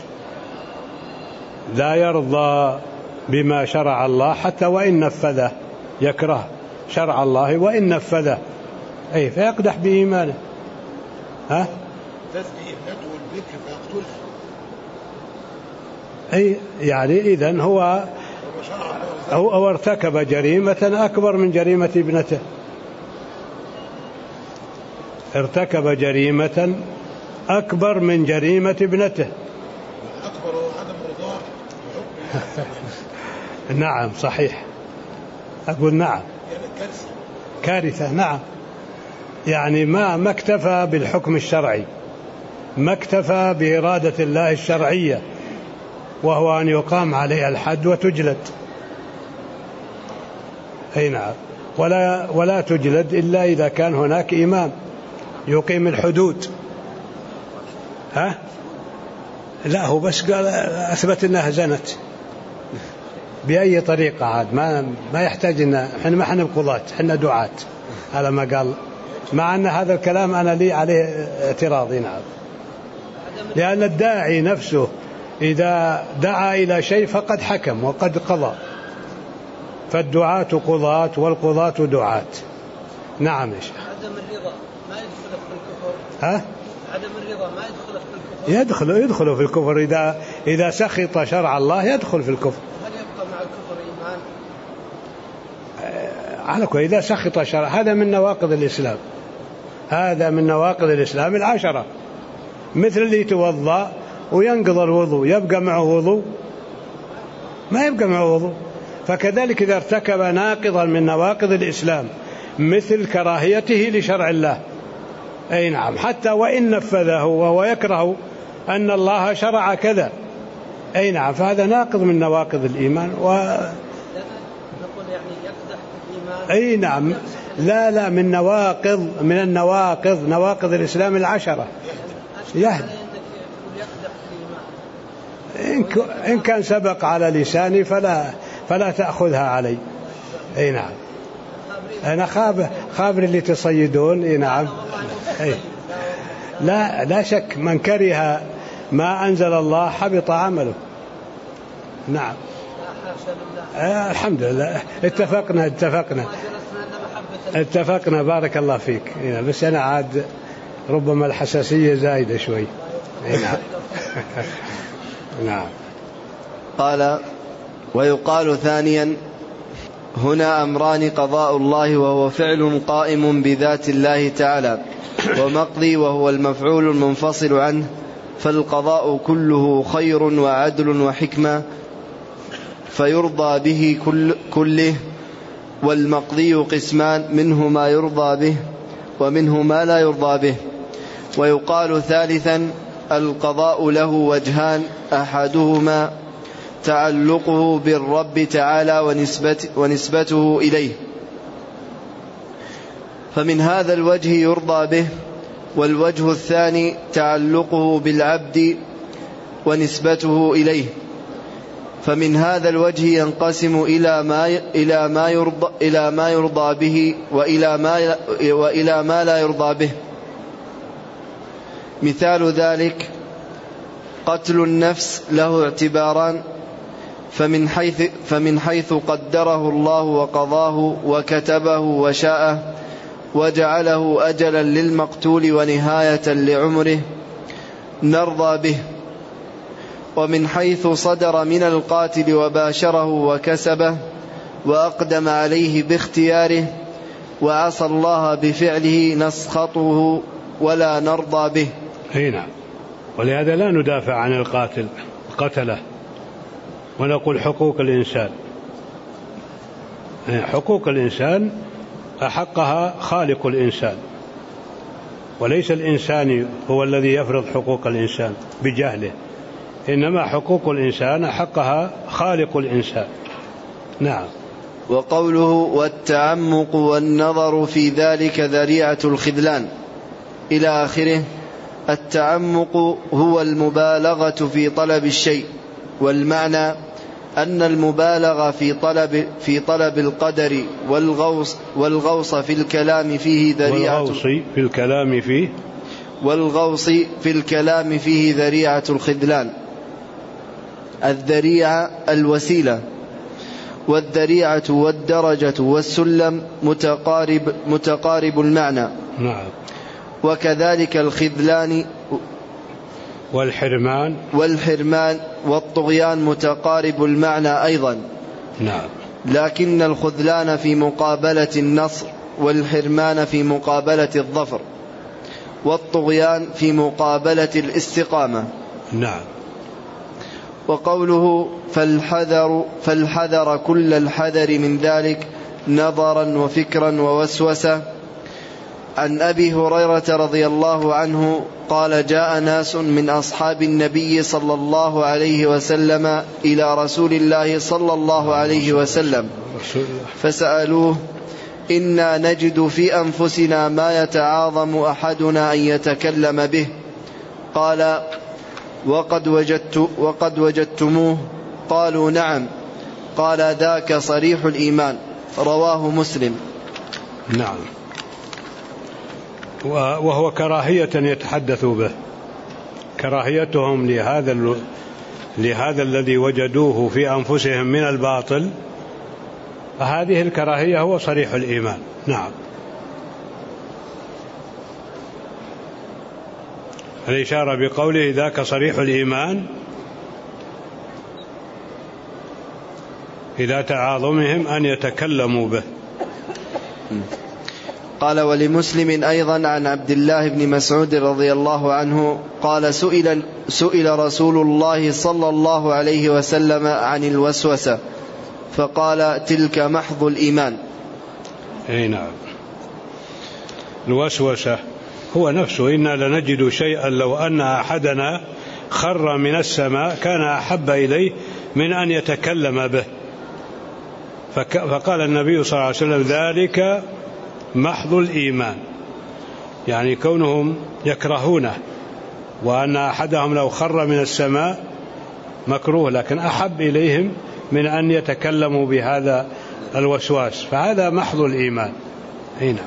لا يرضى بما شرع الله حتى وإن نفذه يكره، شرع الله وإن نفذه، أي فيقدح بإيمانه. ها؟ أي يعني إذن هو أو, أو ارتكب جريمة أكبر من جريمة ابنته، ارتكب جريمة أكبر من جريمة ابنته. نعم صحيح، أقول نعم كارثة. نعم يعني ما ما اكتفى بالحكم الشرعي، ما اكتفى بإرادة الله الشرعية وهو أن يقام عليه الحد وتجلد. أي نعم، ولا ولا تجلد إلا إذا كان هناك إمام يقيم الحدود. ها؟ لا هو بس قال أثبت أنها زنت بأي طريقة عاد، ما ما يحتاج إن إحنا ما إحنا بقضاة، إحنا دعاة على ما قال، مع أن هذا الكلام أنا لي عليه اعتراضي. نعم، لأن الداعي نفسه إذا دعا إلى شيء فقد حكم وقد قضى، فالدعاة قضاة والقضاة دعاة. نعم يا شيخ. عدم الرضا ما يدخل في الكفر. ها؟ عدم الرضا ما يدخل في الكفر. يدخل يدخل في الكفر إذا إذا سخط شرع الله يدخل في الكفر. هل يبقى مع الكفر إيمان؟ على كل إذا سخط شرع، هذا من نواقض الإسلام، هذا من نواقض الإسلام العشرة، مثل اللي يتوضأ وينقض الوضوء يبقى معه وضوء؟ ما يبقى معه وضوء. فكذلك إذا ارتكب ناقضا من نواقض الإسلام مثل كراهيته لشرع الله، أي نعم، حتى وإن نفذه وهو يكره أن الله شرع كذا، أي نعم، فهذا ناقض من نواقض الإيمان. و... نقول يعني يقدح في الإيمان. أي نعم، لا لا من نواقض من النواقض نواقض الإسلام العشرة. يهد إن كان سبق على لساني فلا فلا تأخذها علي. أي نعم، أنا خاب خابر اللي تصيدون. أي نعم، أي لا لا شك من كره ما أنزل الله حبط عمله. نعم، آه الحمد لله، اتفقنا اتفقنا اتفقنا بارك الله فيك. بس أنا عاد ربما الحساسية زايدة شوي. نعم. نعم. قال: ويقال ثانيا: هنا أمران: قضاء الله وهو فعل قائم بذات الله تعالى، ومقضي وهو المفعول المنفصل عنه، فالقضاء كله خير وعدل وحكمة فيرضى به كل كله، والمقضي قسمان: منه ما يرضى به ومنه ما لا يرضى به. ويقال ثالثا: القضاء له وجهان: أحدهما تعلقه بالرب تعالى ونسبته, ونسبته إليه، فمن هذا الوجه يرضى به، والوجه الثاني تعلقه بالعبد ونسبته إليه، فمن هذا الوجه ينقسم إلى ما إلى ما يرضى إلى ما يرضى به وإلى ما وإلى ما لا يرضى به. مثال ذلك: قتل النفس له اعتباران: فمن حيث فمن حيث قدره الله وقضاه وكتبه وشاءه وجعله أجلا للمقتول ونهاية لعمره نرضى به، ومن حيث صدر من القاتل وباشره وكسبه وأقدم عليه باختياره وعصى الله بفعله نسخطه ولا نرضى به. هنا، ولهذا لا ندافع عن القاتل قتله ونقول حقوق الإنسان. حقوق الإنسان أحقها خالق الإنسان، وليس الإنسان هو الذي يفرض حقوق الإنسان بجهله، إنما حقوق الإنسان أحقها خالق الإنسان. نعم. وقوله: والتعمق والنظر في ذلك ذريعة الخذلان إلى آخره. التعمق هو المبالغة في طلب الشيء، والمعنى أن المبالغة في طلب في طلب القدر والغوص والغوص في الكلام فيه ذريعة والغوص في الكلام فيه والغوص في الكلام فيه ذريعة الخذلان. الذريعة الوسيلة، والذريعة والدرجة والسلم متقارب, متقارب المعنى. نعم. وكذلك الخذلان والحرمان والحرمان والطغيان متقارب المعنى أيضا. نعم. لكن الخذلان في مقابلة النصر، والحرمان في مقابلة الظفر، والطغيان في مقابلة الاستقامة. نعم. وقوله فالحذر, فالحذر كل الحذر من ذلك نظرا وفكرا ووسوسة. عن أبي هريرة رضي الله عنه قال جاء ناس من أصحاب النبي صلى الله عليه وسلم إلى رسول الله صلى الله عليه وسلم فسألوه إنا نجد في أنفسنا ما يتعاظم أحدنا أن يتكلم به. قال وقد, وجدت وقد وجدتموه؟ قالوا نعم. قال ذاك صريح الإيمان. رواه مسلم. نعم. وهو كراهية يتحدثوا به، كراهيتهم لهذا لهذا الذي وجدوه في أنفسهم من الباطل، هذه الكراهية هو صريح الإيمان. نعم. الإشارة بقوله ذاك صريح الإيمان إذا تعاظمهم أن يتكلموا به. قال ولمسلم أيضا عن عبد الله بن مسعود رضي الله عنه قال سئل, سئل رسول الله صلى الله عليه وسلم عن الوسوسة فقال تلك محض الإيمان. أي نعم. الوسوسة هو نفسه إنا لنجد شيئا لو أن أحدنا خر من السماء كان أحب إليه من أن يتكلم به. فقال النبي صلى الله عليه وسلم ذلك محض الإيمان، يعني كونهم يكرهونه، وأن أحدهم لو خر من السماء مكروه لكن أحب إليهم من أن يتكلموا بهذا الوسواس، فهذا محض الإيمان. هنا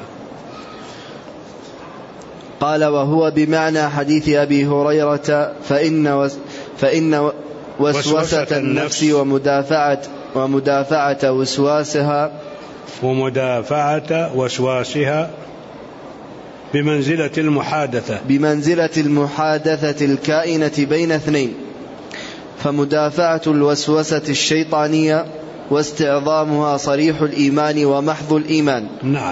قال وهو بمعنى حديث أبي هريرة فإن, وس فإن وسوسة النفس ومدافعة, ومدافعة وسواسها ومدافعة وسواسها بمنزلة المحادثة بمنزلة المحادثة الكائنة بين اثنين، فمدافعة الوسوسة الشيطانية واستعظامها صريح الإيمان ومحض الإيمان. نعم.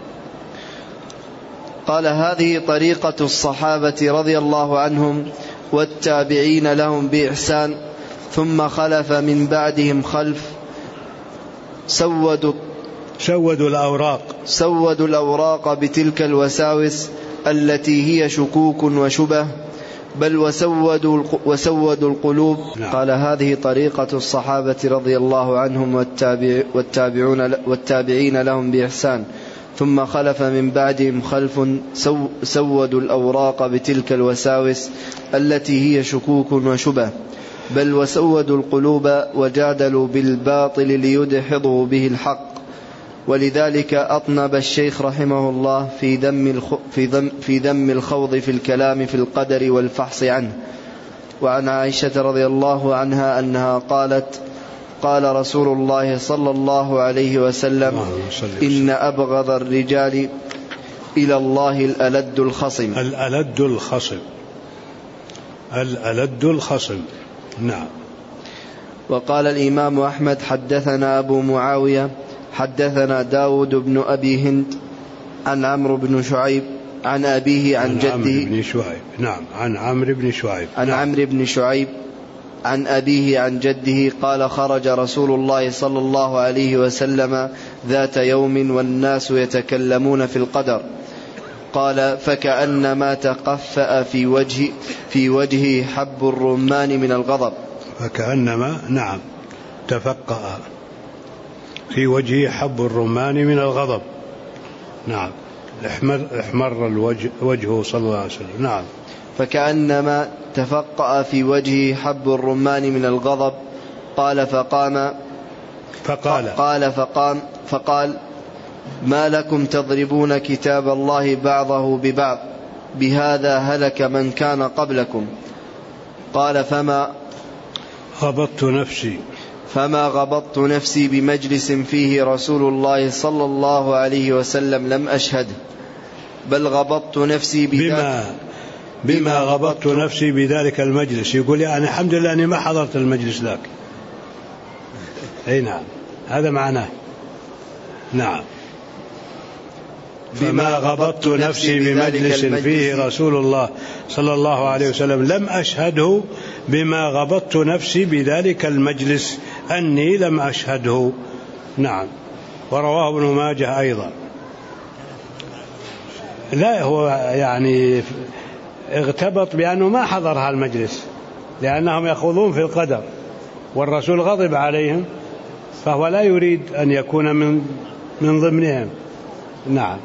قال هذه طريقة الصحابة رضي الله عنهم والتابعين لهم بإحسان، ثم خلف من بعدهم خلف سودوا سودوا الأوراق سودوا الأوراق بتلك الوساوس التي هي شكوك وشبه، بل وسودوا, وسودوا القلوب. نعم. قال هذه طريقة الصحابة رضي الله عنهم والتابع والتابعون والتابعين لهم بإحسان، ثم خلف من بعدهم خلف سودوا الأوراق بتلك الوساوس التي هي شكوك وشبه، بل وسودوا القلوب وجادلوا بالباطل ليدحضوا به الحق. ولذلك أطنب الشيخ رحمه الله في ذم في ذم في ذم الخوض في الكلام في القدر والفحص عنه. وعن عائشة رضي الله عنها أنها قالت قال رسول الله صلى الله عليه وسلم إن أبغض الرجال إلى الله الألد الخصم. الألد الخصم الألد الخصم. نعم. وقال الإمام أحمد حدثنا أبو معاوية حدثنا داود بن أبي هند عن عمرو بن شعيب عن أبيه عن, عن جده عمرو بن شعيب. نعم. عن عمرو بن شعيب عن نعم. عمرو بن شعيب عن أبيه عن جده قال خرج رسول الله صلى الله عليه وسلم ذات يوم والناس يتكلمون في القدر. قال فكأنما تقفأ في وجه في وجهه حب الرمان من الغضب. فكأنما نعم تفقأ في وجهه حب الرمان من الغضب. نعم. احمر, احمر الوجه وجهه صلى الله عليه وسلم. نعم. فكأنما تفقأ في وجهه حب الرمان من الغضب. قال فقام فقال قال فقام فقال ما لكم تضربون كتاب الله بعضه ببعض بهذا هلك من كان قبلكم. قال فما غضبت نفسي فما غبطت نفسي بمجلس فيه رسول الله صلى الله عليه وسلم لم أشهده، بل غبطت نفسي بما, بما غبطت نفسي بذلك المجلس. يقول يعني الحمد لله أني ما حضرت المجلس ذاك. أي نعم، هذا معناه. نعم. بما غبطت نفسي بمجلس فيه رسول الله صلى الله عليه وسلم لم أشهده، بما غبطت نفسي بذلك المجلس أني لم أشهده. نعم. ورواه ابن ماجه أيضا. لا هو يعني اغتبط بأنه ما حضر هالمجلس لأنهم يخوضون في القدر والرسول غضب عليهم، فهو لا يريد أن يكون من من ضمنهم. نعم.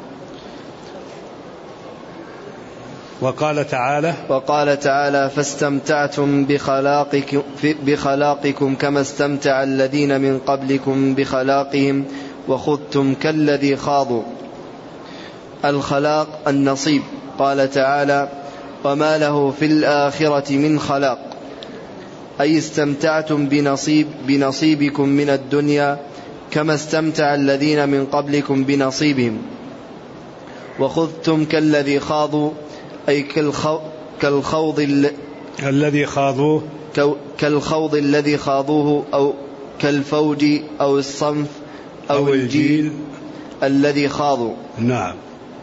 وقال تعالى وقال تعالى فاستمتعتم بخلاقكم, بخلاقكم كما استمتع الذين من قبلكم بخلاقهم وخذتم كالذي خاضوا. الخلاق النصيب. قال تعالى وما له في الآخرة من خلاق، أي استمتعتم بنصيب بنصيبكم من الدنيا كما استمتع الذين من قبلكم بنصيبهم. وخذتم كالذي خاضوا، أي كالخوض الذي خاضوه كالخوض الذي خاضوه، أو كالفوج أو الصنف أو, أو الجيل الذي خاضوا. نعم.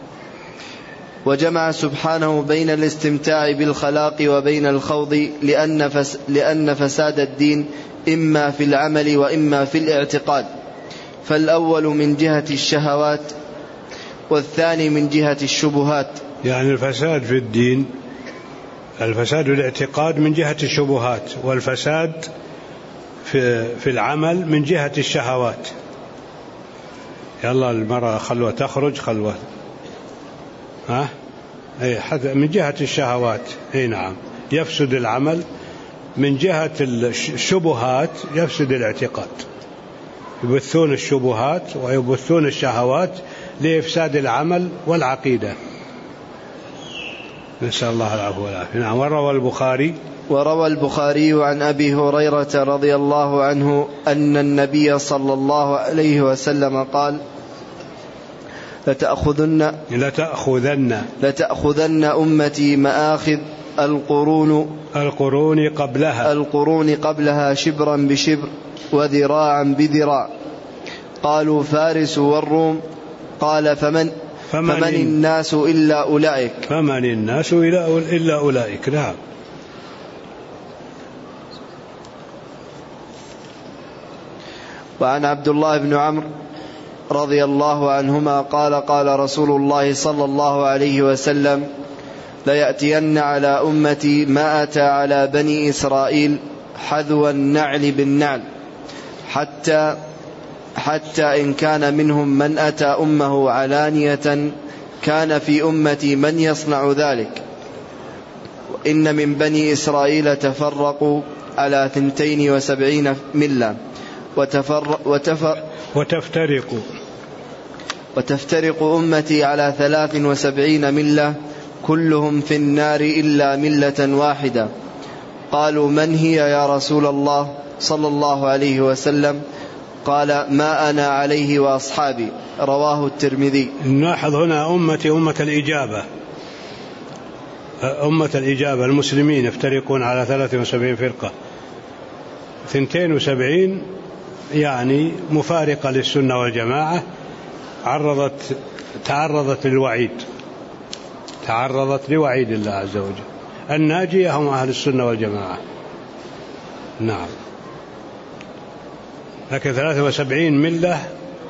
وجمع سبحانه بين الاستمتاع بالخلاق وبين الخوض، لأن, فس لأن فساد الدين إما في العمل وإما في الاعتقاد، فالأول من جهة الشهوات والثاني من جهة الشبهات. يعني الفساد في الدين، الفساد الاعتقاد من جهة الشبهات، والفساد في, في العمل من جهة الشهوات. يلا المرأة خلوة تخرج خلوة، ها؟ أي من جهة الشهوات. أي نعم. يفسد العمل من جهة الشبهات، يفسد الاعتقاد. يبثون الشبهات ويبثون الشهوات لإفساد العمل والعقيدة. نسأل الله العفو والعافية. نعم. وروى البخاري وروى البخاري عن أبي هريرة رضي الله عنه أن النبي صلى الله عليه وسلم قال لتأخذن لتأخذن لتأخذن أمتي مآخذ القرون القرون قبلها القرون قبلها شبرا بشبر وذراعا بذراع. قالوا فارس والروم. قال فمن فمن, فمن الناس إلا أولئك فمن الناس إلا أولئك. نعم. وعن عبد الله بن عمرو رضي الله عنهما قال قال رسول الله صلى الله عليه وسلم ليأتين على أمتي ما أتى على بني إسرائيل حذو النعل بالنعل، حتى حتى إن كان منهم من أتى أمه علانية كان في أمتي من يصنع ذلك. وإن من بني إسرائيل تفرقوا على ثنتين وسبعين ملة وتفر وتفر وتفترق وتفترق أمتي على ثلاث وسبعين ملة كلهم في النار إلا ملة واحدة. قالوا من هي يا رسول الله صلى الله عليه وسلم؟ قال ما أنا عليه وأصحابي. رواه الترمذي. نلاحظ هنا أمتي أمة الإجابة، أمة الإجابة المسلمين يفترقون على ثلاث وسبعين فرقة، ثنتين وسبعين يعني مفارقة للسنة والجماعة، عرضت تعرضت للوعيد تعرضت لوعيد الله عز وجل. الناجية هم أهل السنة والجماعة. نعم. لكن ثلاثة وسبعين ملة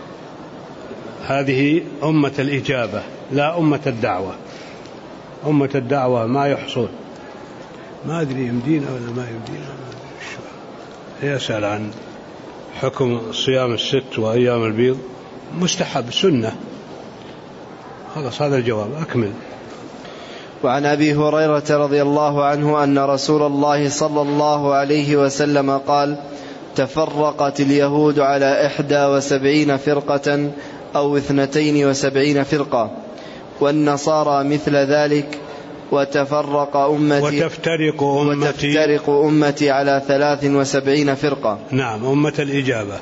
هذه أمة الإجابة لا أمة الدعوة. أمة الدعوة ما يحصل، ما أدري يمدينا ولا ما يمدينا. يسأل عن حكم صيام الست وأيام البيض. مستحب سنة. خلاص هذا الجواب. أكمل. وعن أبي هريرة رضي الله عنه أن رسول الله صلى الله عليه وسلم قال تفرقت اليهود على إحدى وسبعين فرقة أو اثنتين وسبعين فرقة، والنصارى مثل ذلك، وتفرق أمتي وتفترق أمتي, وتفترق أمتي على ثلاث وسبعين فرقة. نعم أمة الإجابة.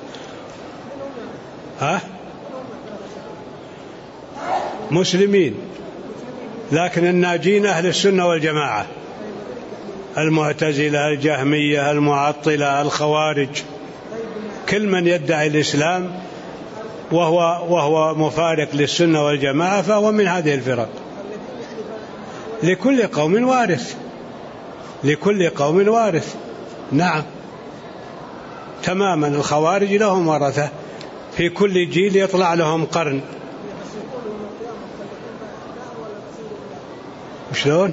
ها مسلمين، لكن الناجين أهل السنة والجماعة، المعتزلة الجهمية المعطلة الخوارج، كل من يدعي الإسلام وهو, وهو مفارق للسنة والجماعة فهو من هذه الفرق. لكل قوم وارث، لكل قوم وارث. نعم تماما. الخوارج لهم ورثة، في كل جيل يطلع لهم قرن. شلون؟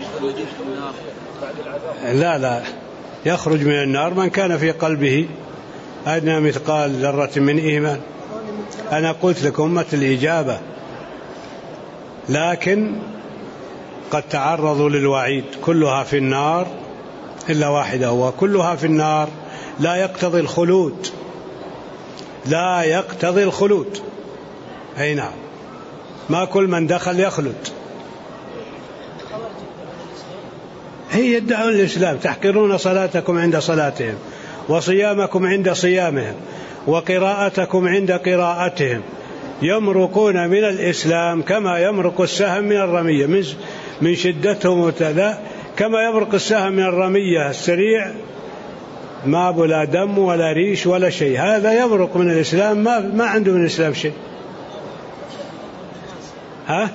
لا لا يخرج من النار من كان في قلبه أدنى مثقال ذرة من إيمان. أنا قلت لكم أمة الإجابة، لكن قد تعرضوا للوعيد. كلها في النار إلا واحدة، وكلها في النار لا يقتضي الخلود، لا يقتضي الخلود. أي نعم، ما كل من دخل يخلد. هي يدعون الإسلام، تحقرون صلاتكم عند صلاتهم، وصيامكم عند صيامهم، وقراءتكم عند قراءتهم، يمرقون من الإسلام كما يمرق السهم من الرمية، من من شدتهم وتذا، كما يمرق السهم من الرمية السريع، ما بلا دم ولا ريش ولا شيء. هذا يمرق من الإسلام، ما ما عنده من الإسلام شيء. ها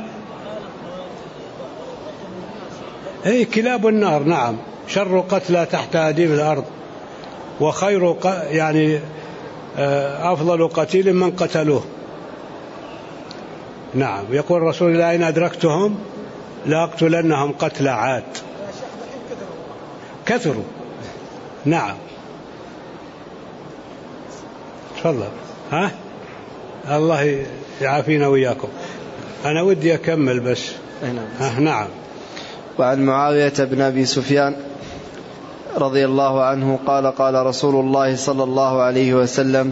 أي كلاب النار. نعم شر قتلى تحت أديم الأرض، وخير يعني أفضل قتيل من قتلوه. نعم يقول رسول الله إن أدركتهم لأقتلنهم قتل عاد. كثروا. نعم تفضل. ها الله يعافينا وإياكم. أنا ودي أكمل بس. ها نعم. وعن معاوية بن أبي سفيان رضي الله عنه قال قال رسول الله صلى الله عليه وسلم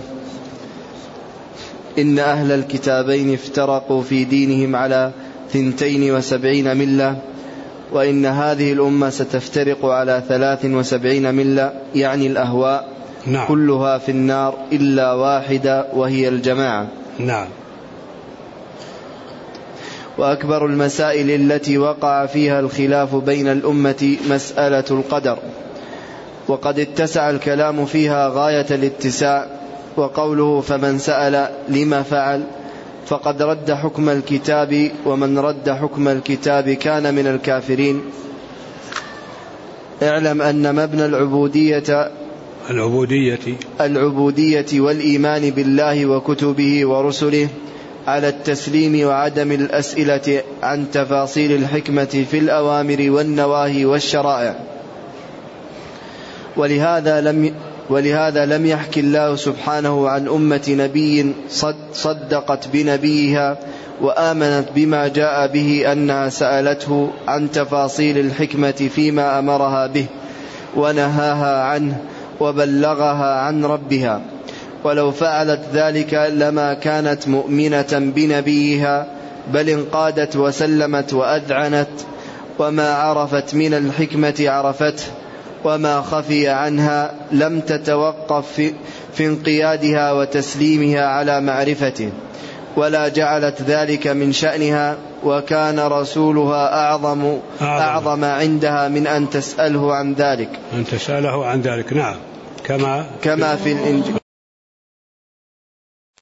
إن أهل الكتابين افترقوا في دينهم على ثنتين وسبعين ملة، وإن هذه الأمة ستفترق على ثلاث وسبعين ملة، يعني الأهواء. نعم. كلها في النار إلا واحدة وهي الجماعة. نعم. وأكبر المسائل التي وقع فيها الخلاف بين الأمة مسألة القدر، وقد اتسع الكلام فيها غاية الاتساع. وقوله فمن سأل لما فعل فقد رد حكم الكتاب، ومن رد حكم الكتاب كان من الكافرين. اعلم أن مبنى العبودية العبودية العبودية والإيمان بالله وكتبه ورسله على التسليم وعدم الأسئلة عن تفاصيل الحكمة في الأوامر والنواهي والشرائع. ولهذا لم ولهذا لم يحكي الله سبحانه عن أمة نبي صدقت بنبيها وآمنت بما جاء به أنها سألته عن تفاصيل الحكمة فيما أمرها به ونهاها عنه وبلغها عن ربها. ولو فعلت ذلك لما كانت مؤمنة بنبيها، بل انقادت وسلمت وأذعنت، وما عرفت من الحكمة عرفته، وما خفي عنها لم تتوقف في, في انقيادها وتسليمها على معرفته، ولا جعلت ذلك من شأنها. وكان رسولها أعظم, أعظم عندها من أن تسأله عن ذلك أن تسأله عن ذلك. نعم كما كما في الإنجيل